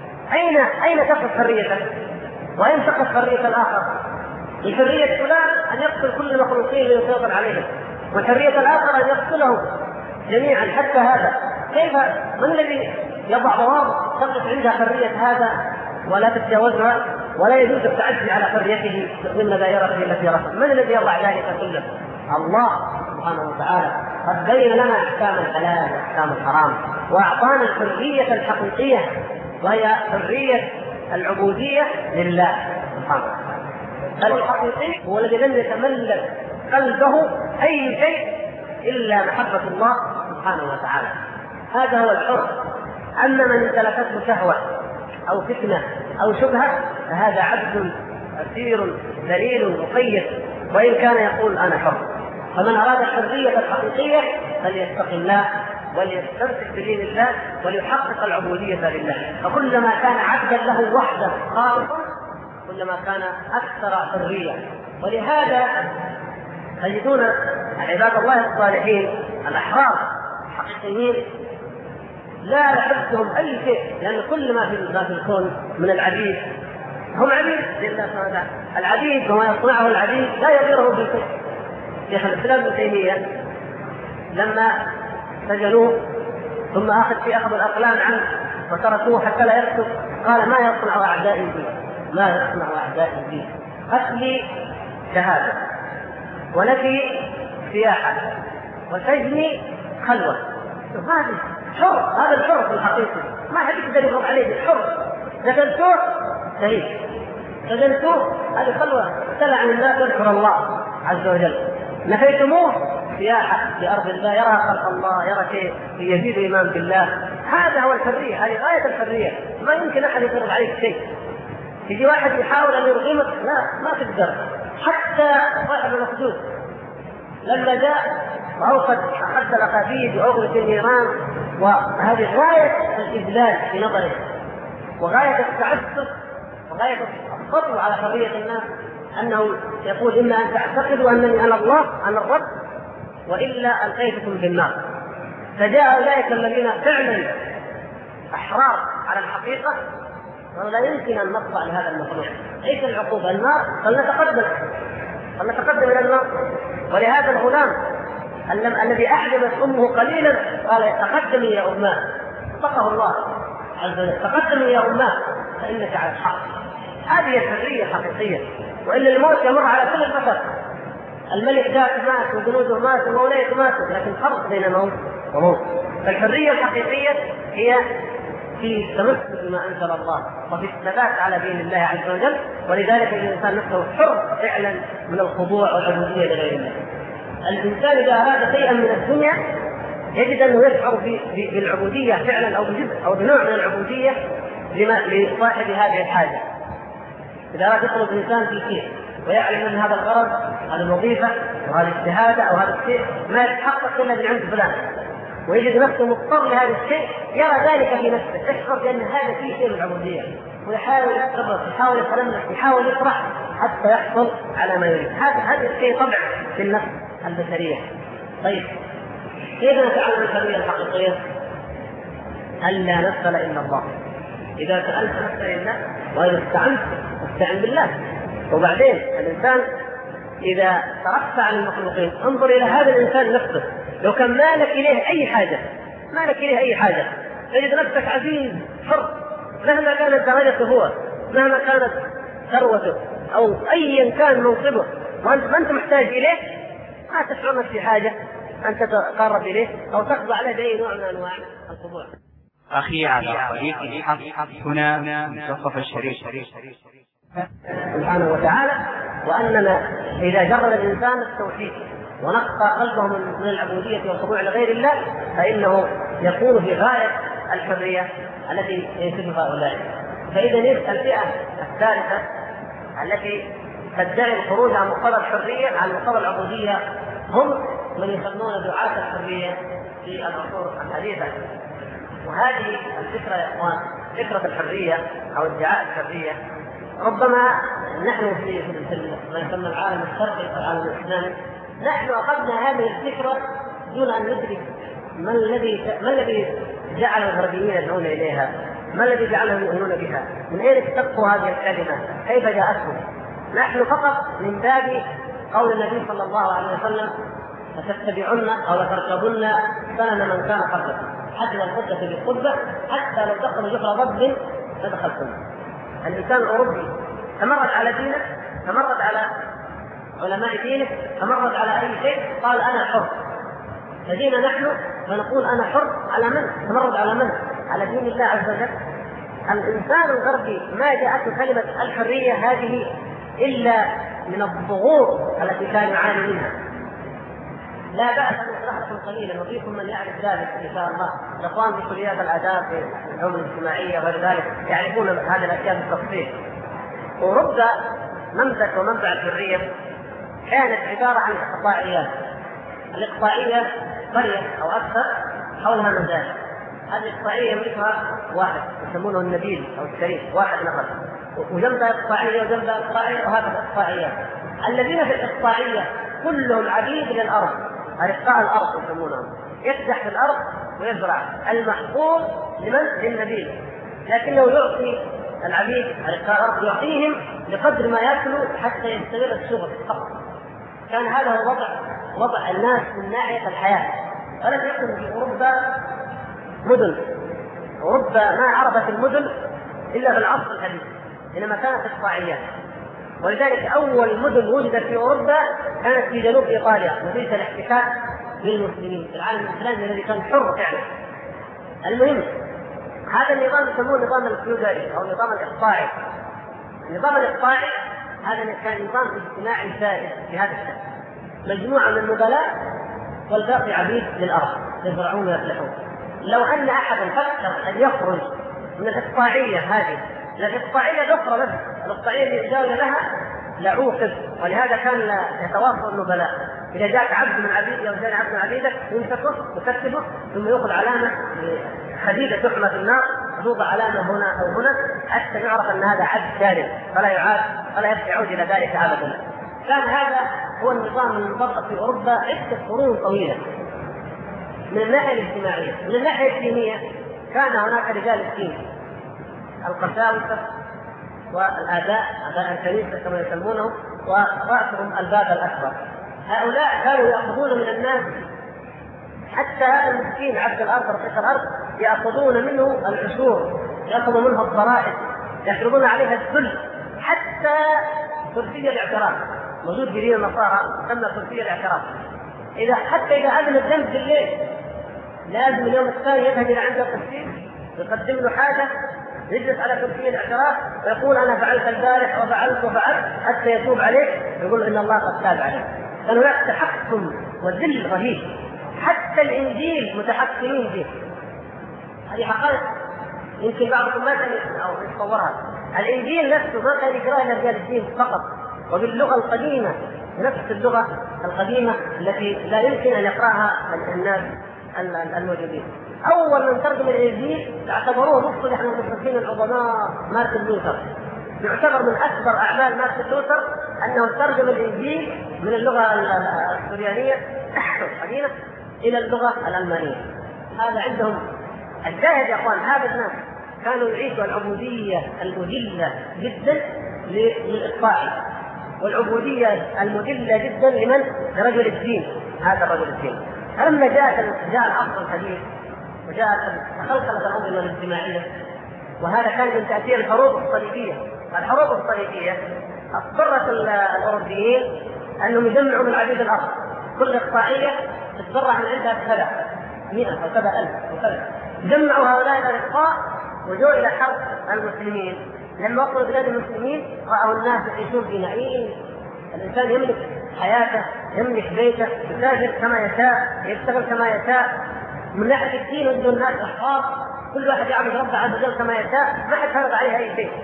أين تقف حريتك؟ وأين تقف حرية الآخر؟ الحرية فلان أن يقتل كل المخلوقين ليسيطر عليهم، والحرية الآخرة أن يقتلهم جميعا حتى هذا. كيف من الذي يضع ضوابط تقف عندها حرية هذا ولا تتجاوزها ولا يجوز التعدي على حريته ضمن دائرته التي رفض؟ من الذي يضع ذلك كله؟ الله سبحانه وتعالى قد بين لنا أحكام الحلال وأحكام الحرام، وأعطانا الحرية الحقيقية وهي حرية العبودية لله سبحانه وتعالى. الحقيقي هو الذي لم يتملك قلبه أي شيء إلا محبة الله سبحانه وتعالى، هذا هو الحر. أما من امتلكته شهوة أو فتنة أو شبهة فهذا عبد أسير ذليل مقيد وإن كان يقول أنا حر. فمن أراد الحرية الحقيقية فليتق الله وليستمسك بدين الله وليحقق العبودية لله، فكلما كان عبدا له وحده خالصا كلما كان أكثر حرية. ولهذا تجدون عباد الله الصالحين الأحرار الحقيقيين لا يحدهم أي شيء، لأن كل ما في الكون من العبيد هم عبيد لله سبحانه وتعالى. العبيد وما يصنعه العبيد لا يضيره بشيء. شيخ الإسلام ابن تيمية لما سجنوه ثم أخذ الأقلام عنه وتركوه حتى لا يكتب، قال ما يصنع أعدائي بي، ما يصنع أعدائي بي، قتلي شهادة ونفي سياحة وسجني خلوة. هذا حر، هذا الحر في الحقيقة، ما حد يقدر يفرض عليه الحر. سجنتوه شهيد، سجنتوه هذه خلوة سلع عن الناس يذكر الله عز وجل، نفيتموه سياحة في أرض الله يرى خلق الله يرى شيء يزيد إيمان بالله. هذا هو الحرية، هذه غاية الحرية. ما يمكن أحد يفرض عليك شيء. يجي واحد يحاول أن يرغمك لا ما تقدر. حتى صاحب المخدود لما جاء وأوقد أخذ الأخابيد وأغلق النيران، وهذه غاية الإذلال في نظره وغاية التعسف وغاية السطو على حرية الناس، أنه يقول إما أن تعتقدوا أنني أنا الله أنا الرب وإلا ألقيتكم في النار. فجاء أولئك الذين فعلا أحرار على الحقيقة ولا يمكن أن نطلع لهذا المخلوق. ايش العقوبة؟ النار. فلنتقدم إلى النار. ولهذا الغلام الذي أحجبت أمه قليلا قال تقدمي يا أماه، صدقه الله عز وجل، تقدمي يا أماه فإنك على الحق. هذه الحرية الحقيقية، وإلا الموت يمر على كل البشر. الملك ذاك مات وجنوده ماتوا وولايته ماتوا، لكن فرق بين موت وموت. فالحرية الحقيقية هي في التمسك بما أنزل الله وفي الثبات على دين الله عز وجل. ولذلك الإنسان نفسه حر فعلا من الخضوع والعبودية لغير الله. الإنسان إذا أراد شيئا من الدنيا يجد أنه يشعر بالعبودية فعلا أو بجزء أو بنوع من العبودية لصاحب هذه الحاجة. إذا أراد يطلب الإنسان في شيء ويعلم أن هذا الغرض هذه الوظيفة وهذه الشهادة أو هذا الشيء ما يتحقق إلا من عند فلان، ويجد نفسه مضطر لهذا الشيء، يرى ذلك في نفسه، يشعر بأن هذا فيه شيء من العبودية، ويحاول يتقرب يحاول يتلمس يحاول يفرح حتى يحصل على ما يريد. هذا الشيء طبع في النفس البشرية. طيب كيف نتعلم الحرية الحقيقية؟ ألا نسأل إلا الله. إذا سألت نسأل الله، وإذا استعنت استعن بالله. وبعدين الإنسان إذا ترفع عن المخلوقين انظر إلى هذا الإنسان نفسه، لو كان مالك إليه أي حاجة تجد نفسك عزيز حر مهما كانت درجته هو، مهما كانت ثروته أو أيا كان منصبه، وأنت ما أنت محتاج إليه، ما تشعر في حاجة أن تتقرب إليه أو تخضع له بأي نوع من أنواع الخضوع. أخي على طريق الحق هنا منتصف الشريف سبحانه وتعالى، وأننا إذا جرد الإنسان التوحيد ونقى قلبه من العبودية والخضوع لغير الله فإنه يكون في غاية الحرية التي ينسبها أولئك. فإذا الفئة الثالثة التي تدعي الخروج عن مقتضى الحرية عن مقتضى العبودية هم من يسمون دعاة الحرية في العصور الحديثة. وهذه الفكرة يا إخوان، فكرة الحرية أو ادعاء الحرية، ربما نحن في ما يسمى العالم الشرقي أو العالم الإسلامي نحن أخذنا هذه الفكرة دون أن ندرك ما الذي جعل الغربيين يدعون إليها، ما الذي جعلهم يؤمنون بها، من أين اشتقوا هذه الكلمة، كيف جاءتهم. نحن فقط من باب قول النبي صلى الله عليه وسلم لتتبعن أو لتركبن سنن من كان قبلكم حذو القبة بالقبة حتى لو دخلوا جحر ضب لدخلتم. الإنسان الأوروبي تمرد على دينه، تمرد على علماء دينه، تمرد على أي شيء، قال أنا حر. فجينا نحن فنقول أنا حر على من؟ تمرد على من؟ على دين الله عز وجل. الإنسان الغربي ما جاءته كلمة الحرية هذه إلا من الضغوط التي كان يعاني منها. لا بأس أن أشرح لكم قليلا وفيكم من يعرف ذلك إن شاء الله. الإخوان في كليات الآداب في العلوم الاجتماعية وغير ذلك يعرفون هذه الأشياء بالتفصيل. أوروبا مملكة ومنبع الحرية كانت عبارة عن إقطاعيات. الإقطاعية قرية أو أكثر حولها مزارع. هذه الإقطاعية يملكها واحد يسمونه النبيل أو الشريف، واحد نفر، وجنبها إقطاعية وجنبها إقطاعية وهكذا إقطاعيات. الذين في الإقطاعية كلهم عبيد للأرض، أرقاء الأرض يسمونهم، يكدح في الأرض ويزرع. المحصول لمن؟ للنبيل، لكنه يعطي العبيد أرقاء الأرض يعطيهم بقدر ما يأكلوا حتى يستمر الشغل فقط. كان هذا هو وضع الناس من ناحية الحياة. ولم يكن في أوروبا مدن. أوروبا ما عرفت المدن إلا في العصر الحديث، إنما كانت إقطاعيات. ولذلك أول مدن وجدت في أوروبا كانت في جنوب إيطاليا نتيجة الاحتكاك بالمسلمين في العالم الإسلامي الذي كان حر فعلا. المهم هذا النظام يسموه نظام الفيودالي أو النظام الإقطاعي. النظام الإقطاعي هذا كان نظام اجتماعي سائد في هذا الشكل، مجموعة من النبلاء والباقي عبيد للأرض يزرعون ويفلحون. لو أن أحدا فكر أن يخرج من الإقطاعية هذه الإقطاعية الأخرى بس الإقطاعية اللي يجاوز لها لعوقب. ولهذا كان يتواصل النبلاء، إذا جاءك عبد من عبيدي أو جاء عبد من عبيدك يمسكه ويكتبه ثم يأخذ علامة حديدة تحمى في النار توضع علامة هنا أو هنا حتى يعرف أن هذا عبد ثالث فلا يعود إلى ذلك أبدا. كان هذا هو النظام المطبق في أوروبا عدة قرون طويلة من الناحية الاجتماعية. من الناحية الدينية كان هناك رجال الدين، القساوسة والآباء، آباء الكنيسة كما يسمونهم، ورأسهم الباب الأكبر. هؤلاء كانوا يأخذون من الناس حتى هذا المسكين عبد الأرض رقيق الأرض يأخذون منه العشور، يأخذون منه الضرائب، يفرضون عليها الذل، حتى كرسي الاعتراف موجود في دين النصارى تسمى كرسي الاعتراف. حتى إذا أذن الذنب بالليل لازم اليوم الثاني يذهب إلى عند القسيس يقدم له حاجة، يجلس على كرسي الاعتراف ويقول أنا فعلت البارح وفعلت حتى يتوب عليه، يقول إن الله قد تاب عليه. كان هناك تحكم وذل رهيب، حتى الإنجيل متحكمين به. هذه حقائق يمكن بعضكم ما كان يتصورها. الإنجيل نفسه ما كان يقرأه إلا رجال الدين فقط، وباللغة القديمة، نفس اللغة القديمة التي لا يمكن أن يقرأها الناس الموجودين. أول من ترجم الإنجيل اعتبروه مصطلح من المصطلحين العظماء مارتن لوثر. يعتبر من أكبر أعمال مارتن لوثر أنه ترجم الإنجيل من اللغة السريانية القديمة إلى اللغة الألمانية. هذا عندهم الشاهد يا أخوان. هذا الناس كانوا يعيشوا العبودية المذلة جدا للإقطاعي، والعبودية المذلة جدا لمن؟ لرجل الدين. هذا الرجل الدين لما جاء العصر الحديث وجاءت خلخلة الأنظمة الاجتماعية، وهذا كان من تأثير الحروب الصليبية. الحروب الصليبية اضطرت الأوروبيين أنهم يجمعوا من عبيد الأرض، كل إقطاعية تتبرع من عندها كذا 100 أو 7,000 وكذا. جمعوا هؤلاء الإقطاع وجوا إلى حرب المسلمين. لما وصلوا بلاد المسلمين رأوا الناس يعيشون في نعيم، الإنسان يملك حياته، يملك بيته، يسافر كما يشاء، يشتغل كما يشاء. من ناحية الدين وجدوا الناس أحرار، كل واحد يعبد ربه عز وجل كما يشاء، ما حد فرض عليه أي شيء.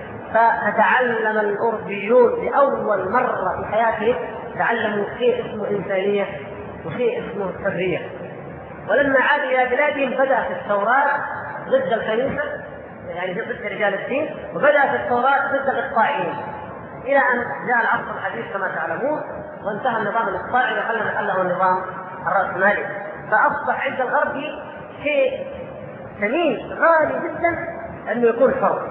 فتعلم الأوروبيون لأول مرة في حياتهم تعلموا شيء اسمه إنسانية وشيء اسمه حرية. ولما عادوا إلى بلادهم بدأت الثورات ضد الكنيسة، يعني ضد رجال الدين، وبدأت الثورات ضد الإقطاعيين، إلى أن جاء العصر الحديث كما تعلمون وانتهى النظام الإقطاعي وحل محله النظام الرأسمالي. فأصبح عند الغرب شيء ثمين غالي جدا أنه يكون حر،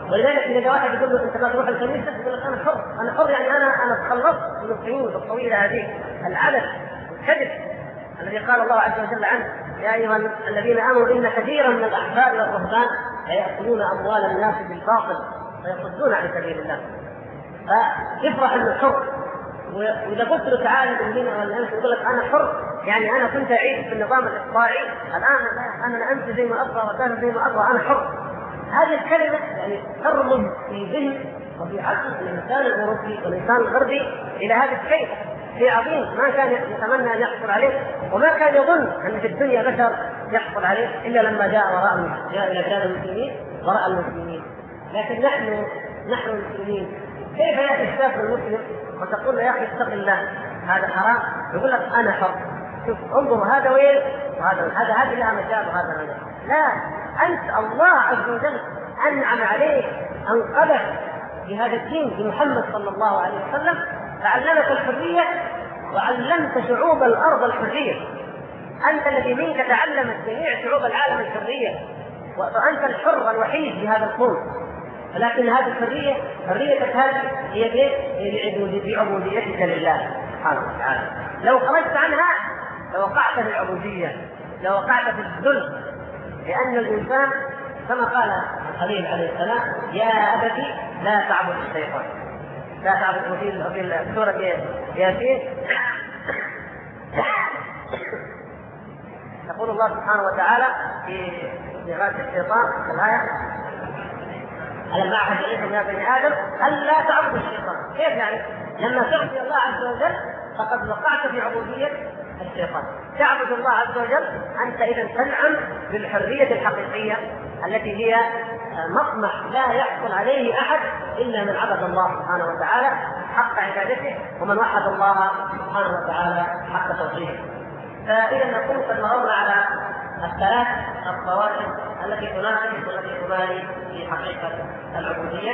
ولذلك إذا واحد يقول له أنت لا تروح الكنيسة يقول لك أنا حر، أنا حر يعني أنا تخلصت من القيود الطويلة هذه، العدد الكذب الذي قال الله عز وجل عنه يا أيها الذين آمنوا إن كثيرا من الأحبار والرهبان ليأكلون أموال الناس بالباطل ويصدون عن سبيل الله. فيفرح إنه حر، وإذا قلت له تعالى من هنا ولا أنت يقول لك أنا حر، يعني أنا كنت أعيش في النظام الإقطاعي الآن أنا أمشي زي ما أبغى وأتعامل زي ما أبغى، أنا حر. هذه الكلمة يعني ترمز في ذهن وفي عقل الإنسان الأوروبي والإنسان الغربي إلى هذا الشيء، شيء عظيم ما كان يتمنى أن يحصل عليه، وما كان يظن أن في الدنيا بشر يحصل عليه إلا لما جاء إلى بلاد المسلمين وراء المسلمين. لكن نحن المسلمين كيف يأتي الشاب المسلم وتقول له يا أخي اتق الله هذا حرام، يقول لك أنا حر، شوف انظر هذا وين هذا لها مجال وهذا مجال. لا، أنت الله عز وجل أنعم عليك، أنقذك بهذا الدين بمحمد صلى الله عليه وسلم، فعلمك الحرية وعلمت شعوب الأرض الحرية. أنت الذي منك تعلمت جميع شعوب العالم الحرية، وأنت الحر الوحيد بهذا الكون. ولكن هذه الحرية حريتك هذه هي بعبوديتك لله سبحانه وتعالى. لو خرجت عنها لوقعت في العبودية، لوقعت في الذل، لأن الإنسان كما قال الخليل عليه السلام يا أبتي لا تعبد الشيطان، لا تعبد. في سورة ياسين يقول الله سبحانه وتعالى في غاية الشيطان الآية ألم أعهد إليكم يا بني آدم ألا تعبدوا الشيطان. كيف يعني؟ لما تعصي الله عز وجل فقد وقعت في عبودية الشيطان. تعبد الله عز وجل أنت إذا تنعم بالحرية الحقيقية التي هي مطمح لا يحصل عليه أحد إلا من عبد الله سبحانه وتعالى حق عبادته ومن وحد الله سبحانه وتعالى حق توحيده. فإذا نكون قد مررنا على الثلاث الطوائف التي تناقض والتي تبالي في حقيقة العبودية.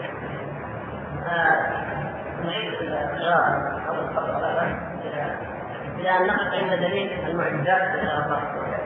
نعيد القراءة أو الخطأ إلى أن نقف عند دليل المعجزات إن شاء الله.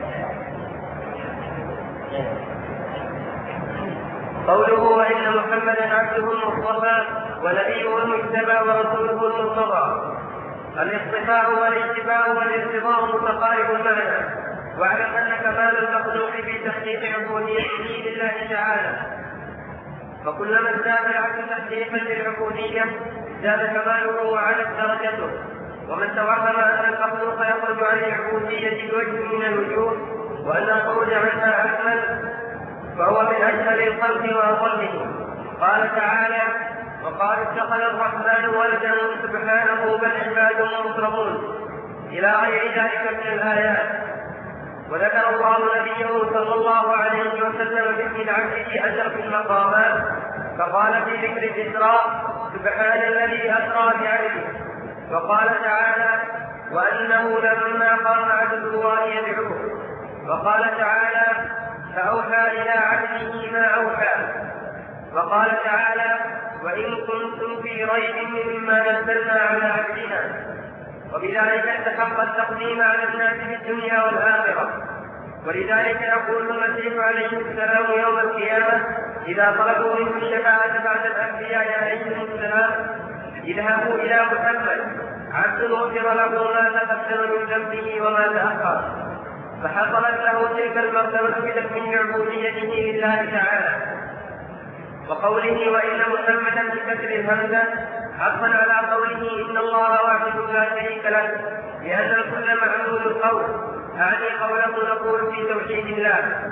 قوله وإن محمدا عبده المصطفى ونبيه المجتبى ورسوله المرتضى. الاصطفاء والاتباع والارتضاء متقارب المعنى، واعلم أن كمال المخلوق في تحقيق عبوديته لله تعالى، فكلما ازداد العبد تحقيقا للعبودية زاد كماله وعلت درجته. ومن توهم أن المخلوق يخرج عن العبودية بوجه من الوجوه وأن الخروج عنها أكمل فهو من أجهل الخلق وأضلهم. قال تعالى وقال اتخذ الرحمن ولدا سبحانه بل عباد مكرمون إلى غير ذلك من الآيات. وذكر الله نبيه صلى الله عليه وسلم باسم العبد في أشرف المقامات، فقال في ذكر الإسراء سبحان الذي أسرى بعبده. وقال تعالى وأنه لما قام عبد الله يدعوه. وقال تعالى فأوحى إلى عبده ما أوحى. وقال تعالى وإن كنتم في ريب مما نزلنا على عبدنا. وبذلك استحق التقديم على الناس في الدنيا والآخرة. ولذلك يقول المسيح عليه السلام يوم القيامة إذا طلبوا منه الشفاعة بعد الأنبياء عليهم السلام اذهبوا إلى محمد عبد غفر له ما تقدم من ذنبه وما تأخر. فحصلت له تلك المرتبة من عبوديته لله تعالى. وقوله وإن محمدا بكسر الهمزة حقا على قوله إن الله واحد لا شريك له، لأن الكل معلوم القول، أعني قوله نقول في توحيد الله.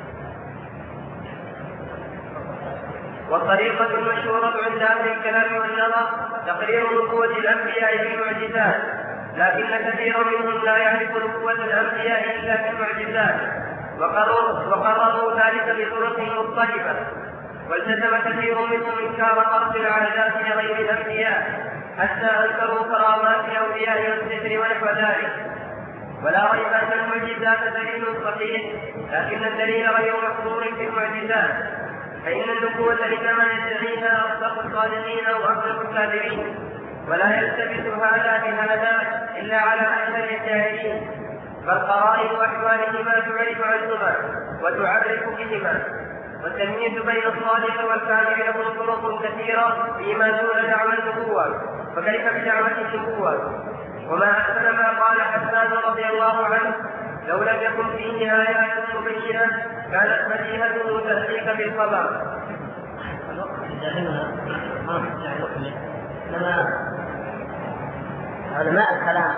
والطريقة المشهورة عند أهل الكلام والنظر تقرير نبوة الأنبياء بالمعجزات، لكن كثيرا منهم لا يعرف نبوة الأنبياء إلا بالمعجزات، وقرروا ذلك بطرق مختلفة. والتزم كثير منهم إنكار قصد العادات لغير الأنبياء حتى أنكروا كرامات الأولياء والسحر ونحو ذلك. ولا ريب أن المعجزات دليل صحيح، لكن الدليل غير محظور في المعجزات، فإن النبوة إنما يدعيها أصدق الصادقين وأصدق الكاذبين، ولا يلتبس هذا بهذا إلا على أكثر الجاهلين، بل قرائن أحوالهما تعرف عنهما وتعرف بهما. والتمييز بين الصادق والكاذب له طرق كثيرة فيما دون دعوى النبوة، فكيف بدعوى النبوة؟ وما أحسن ما قال حسان رضي الله عنه: لو لم يكن فيه آيات مبينة كانت بديهة وتأتيك بالخبر. لما علماء الكلام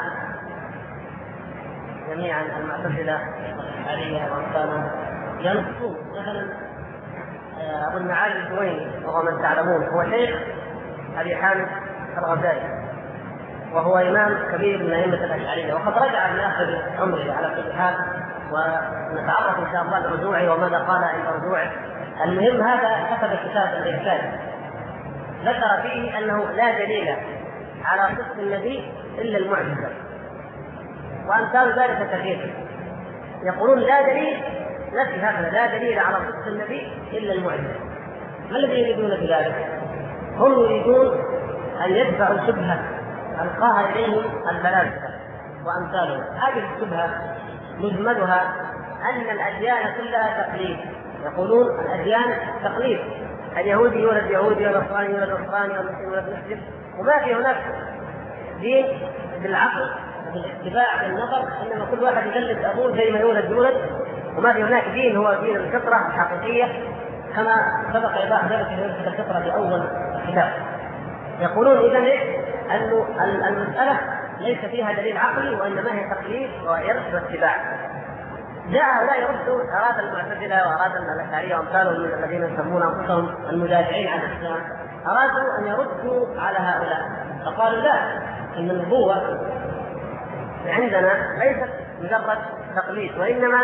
جميعا المعتزلة والأشعرية وأمثالهم ينصون مثلا أبو المعالي الجويني وهو من تعلمون هو شيخ أبي حامد الغزالي وهو إمام كبير من أئمة الأشعرية، وقد رجع من آخر عمره على كل حال، ونتعرف إن شاء الله لرجوعه وماذا قال عند رجوعه. المهم هذا كتب كتاب الإرشاد ذكر فيه أنه لا دليل على صدق النبي إلا المعجزة، وأمثال ذلك كثير يقولون لا دليل، نفي هذا لا دليل على صدق النبي إلا المعجزة. ما الذي يريدون بذلك؟ هم يريدون أن يدفعوا شبهة ألقاها إليهم الفلاسفة وأمثالهم. هذه الشبهة مجملها أن الأديان كلها تقليد، يقولون الأديان تقليد، اليهودي يولد يهودي والنصراني يولد نصراني والمسلم يولد مسلم، وما في هناك دين بالعقل بالاتباع بالنظر، إنما كل واحد يقلد أبوه زي ما يولد، وما في هناك دين هو دين الفطرة الحقيقية كما سبق إيضاح ذلك في الفطرة في أول الكتاب. يقولون إذن أن المسألة ليس فيها دليل عقلي وإنما هي تقليد وإرث واتباع. جاء هؤلاء يردوا أراد المعتزلة وأراد الأشعرية وأمثالهم الذين يسمون أنفسهم المدافعين عن الإسلام، أرادوا أن يردوا على هؤلاء فقالوا لا، إن النبوة عندنا ليست مجرد تقليد، وإنما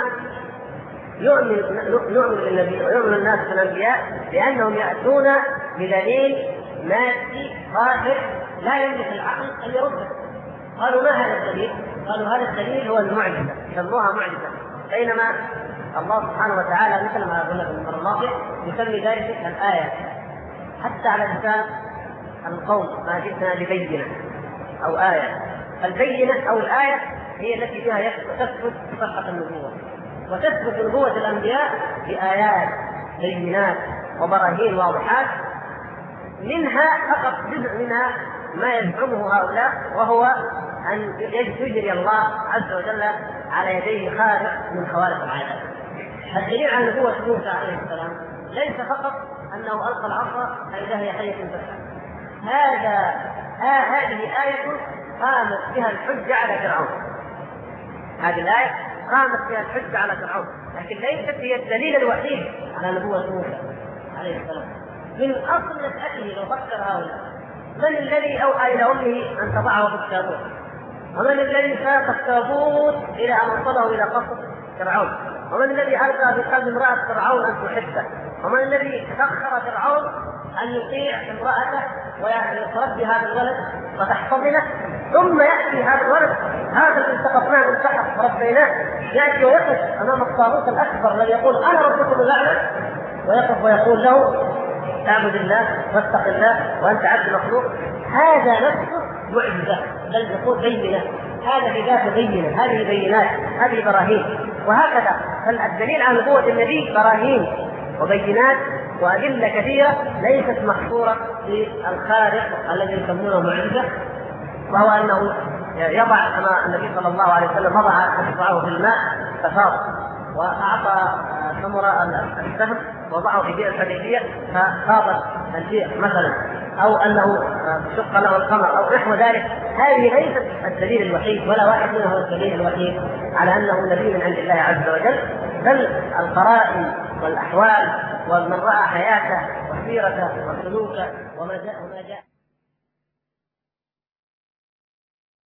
نؤمن بالنبي ويؤمن الناس بالأنبياء لأنهم يأتون بدليل مادي ظاهر لا يملك العقل أن يرده. قالوا ما هذا الدليل؟ قالوا هذا الدليل هو المعجزة، سموها معجزة، بينما الله سبحانه وتعالى مثل ما قلنا في المرة الماضية يسمي ذلك الآية، حتى على لسان القوم ما جئتنا ببينة أو آية. البينة أو الآية هي التي فيها تثبت صحة النبوة، وتثبت نبوة الأنبياء بآيات بينات وبراهين واضحات، منها فقط جزء منها ما يزعمه هؤلاء، وهو أن يجري الله عز وجل على يديه خارق من خوارق العادات. الدليل على نبوة موسى عليه السلام ليس فقط أنه ألقى العصا فإذا هي حية تسعى، هذه آية قامت بها الحجة على فرعون، هذه الآية قامت بها الحجة على فرعون، لكن ليست هي الدليل الوحيد على نبوة موسى عليه السلام. من أصل نشأته لو فكر هؤلاء، من الذي أوحى إلى أمه أن تضعه في التابوت؟ ومن الذي ساق التابوت إلى أن وصله إلى قصر فرعون؟ ومن الذي ألقى في قلب امرأة فرعون أن تحبه؟ ومن الذي سخر فرعون أن يطيع امرأته ويتربي هذا الولد وتحتضنه، ثم يأتي هذا الولد هذا الذي التقطناه من تحت وربيناه يأتي ويقف أمام الطاغوت الأكبر الذي يقول أنا ربكم الأعلى، ويقف ويقول له اعبد الله واتق الله وأنت عبد مخلوق. هذا نفسه معجزة، بل يقول بينة، هذا في ذاته بينة، هذه بينات، هذه براهين، وهكذا. فالدليل على نبوة النبي براهين وبينات وأدلة كثيرة ليست محصورة في الخارق الذي يسمونه معجزة، وهو أنه يضع كما النبي صلى الله عليه وسلم وضع إصبعه في الماء ففاض، وأعطى ثمر السهم وضعه في بئر الحديبية ففاضت البئر مثلا، أو أنه شق له القمر أو نحو ذلك. هذه ليست الدليل الوحيد، ولا واحد منها هو الدليل الوحيد على أنه نبي من عند الله عز وجل، بل القرائن والأحوال ومن رأى حياته وسيرته وسلوكه وما جاء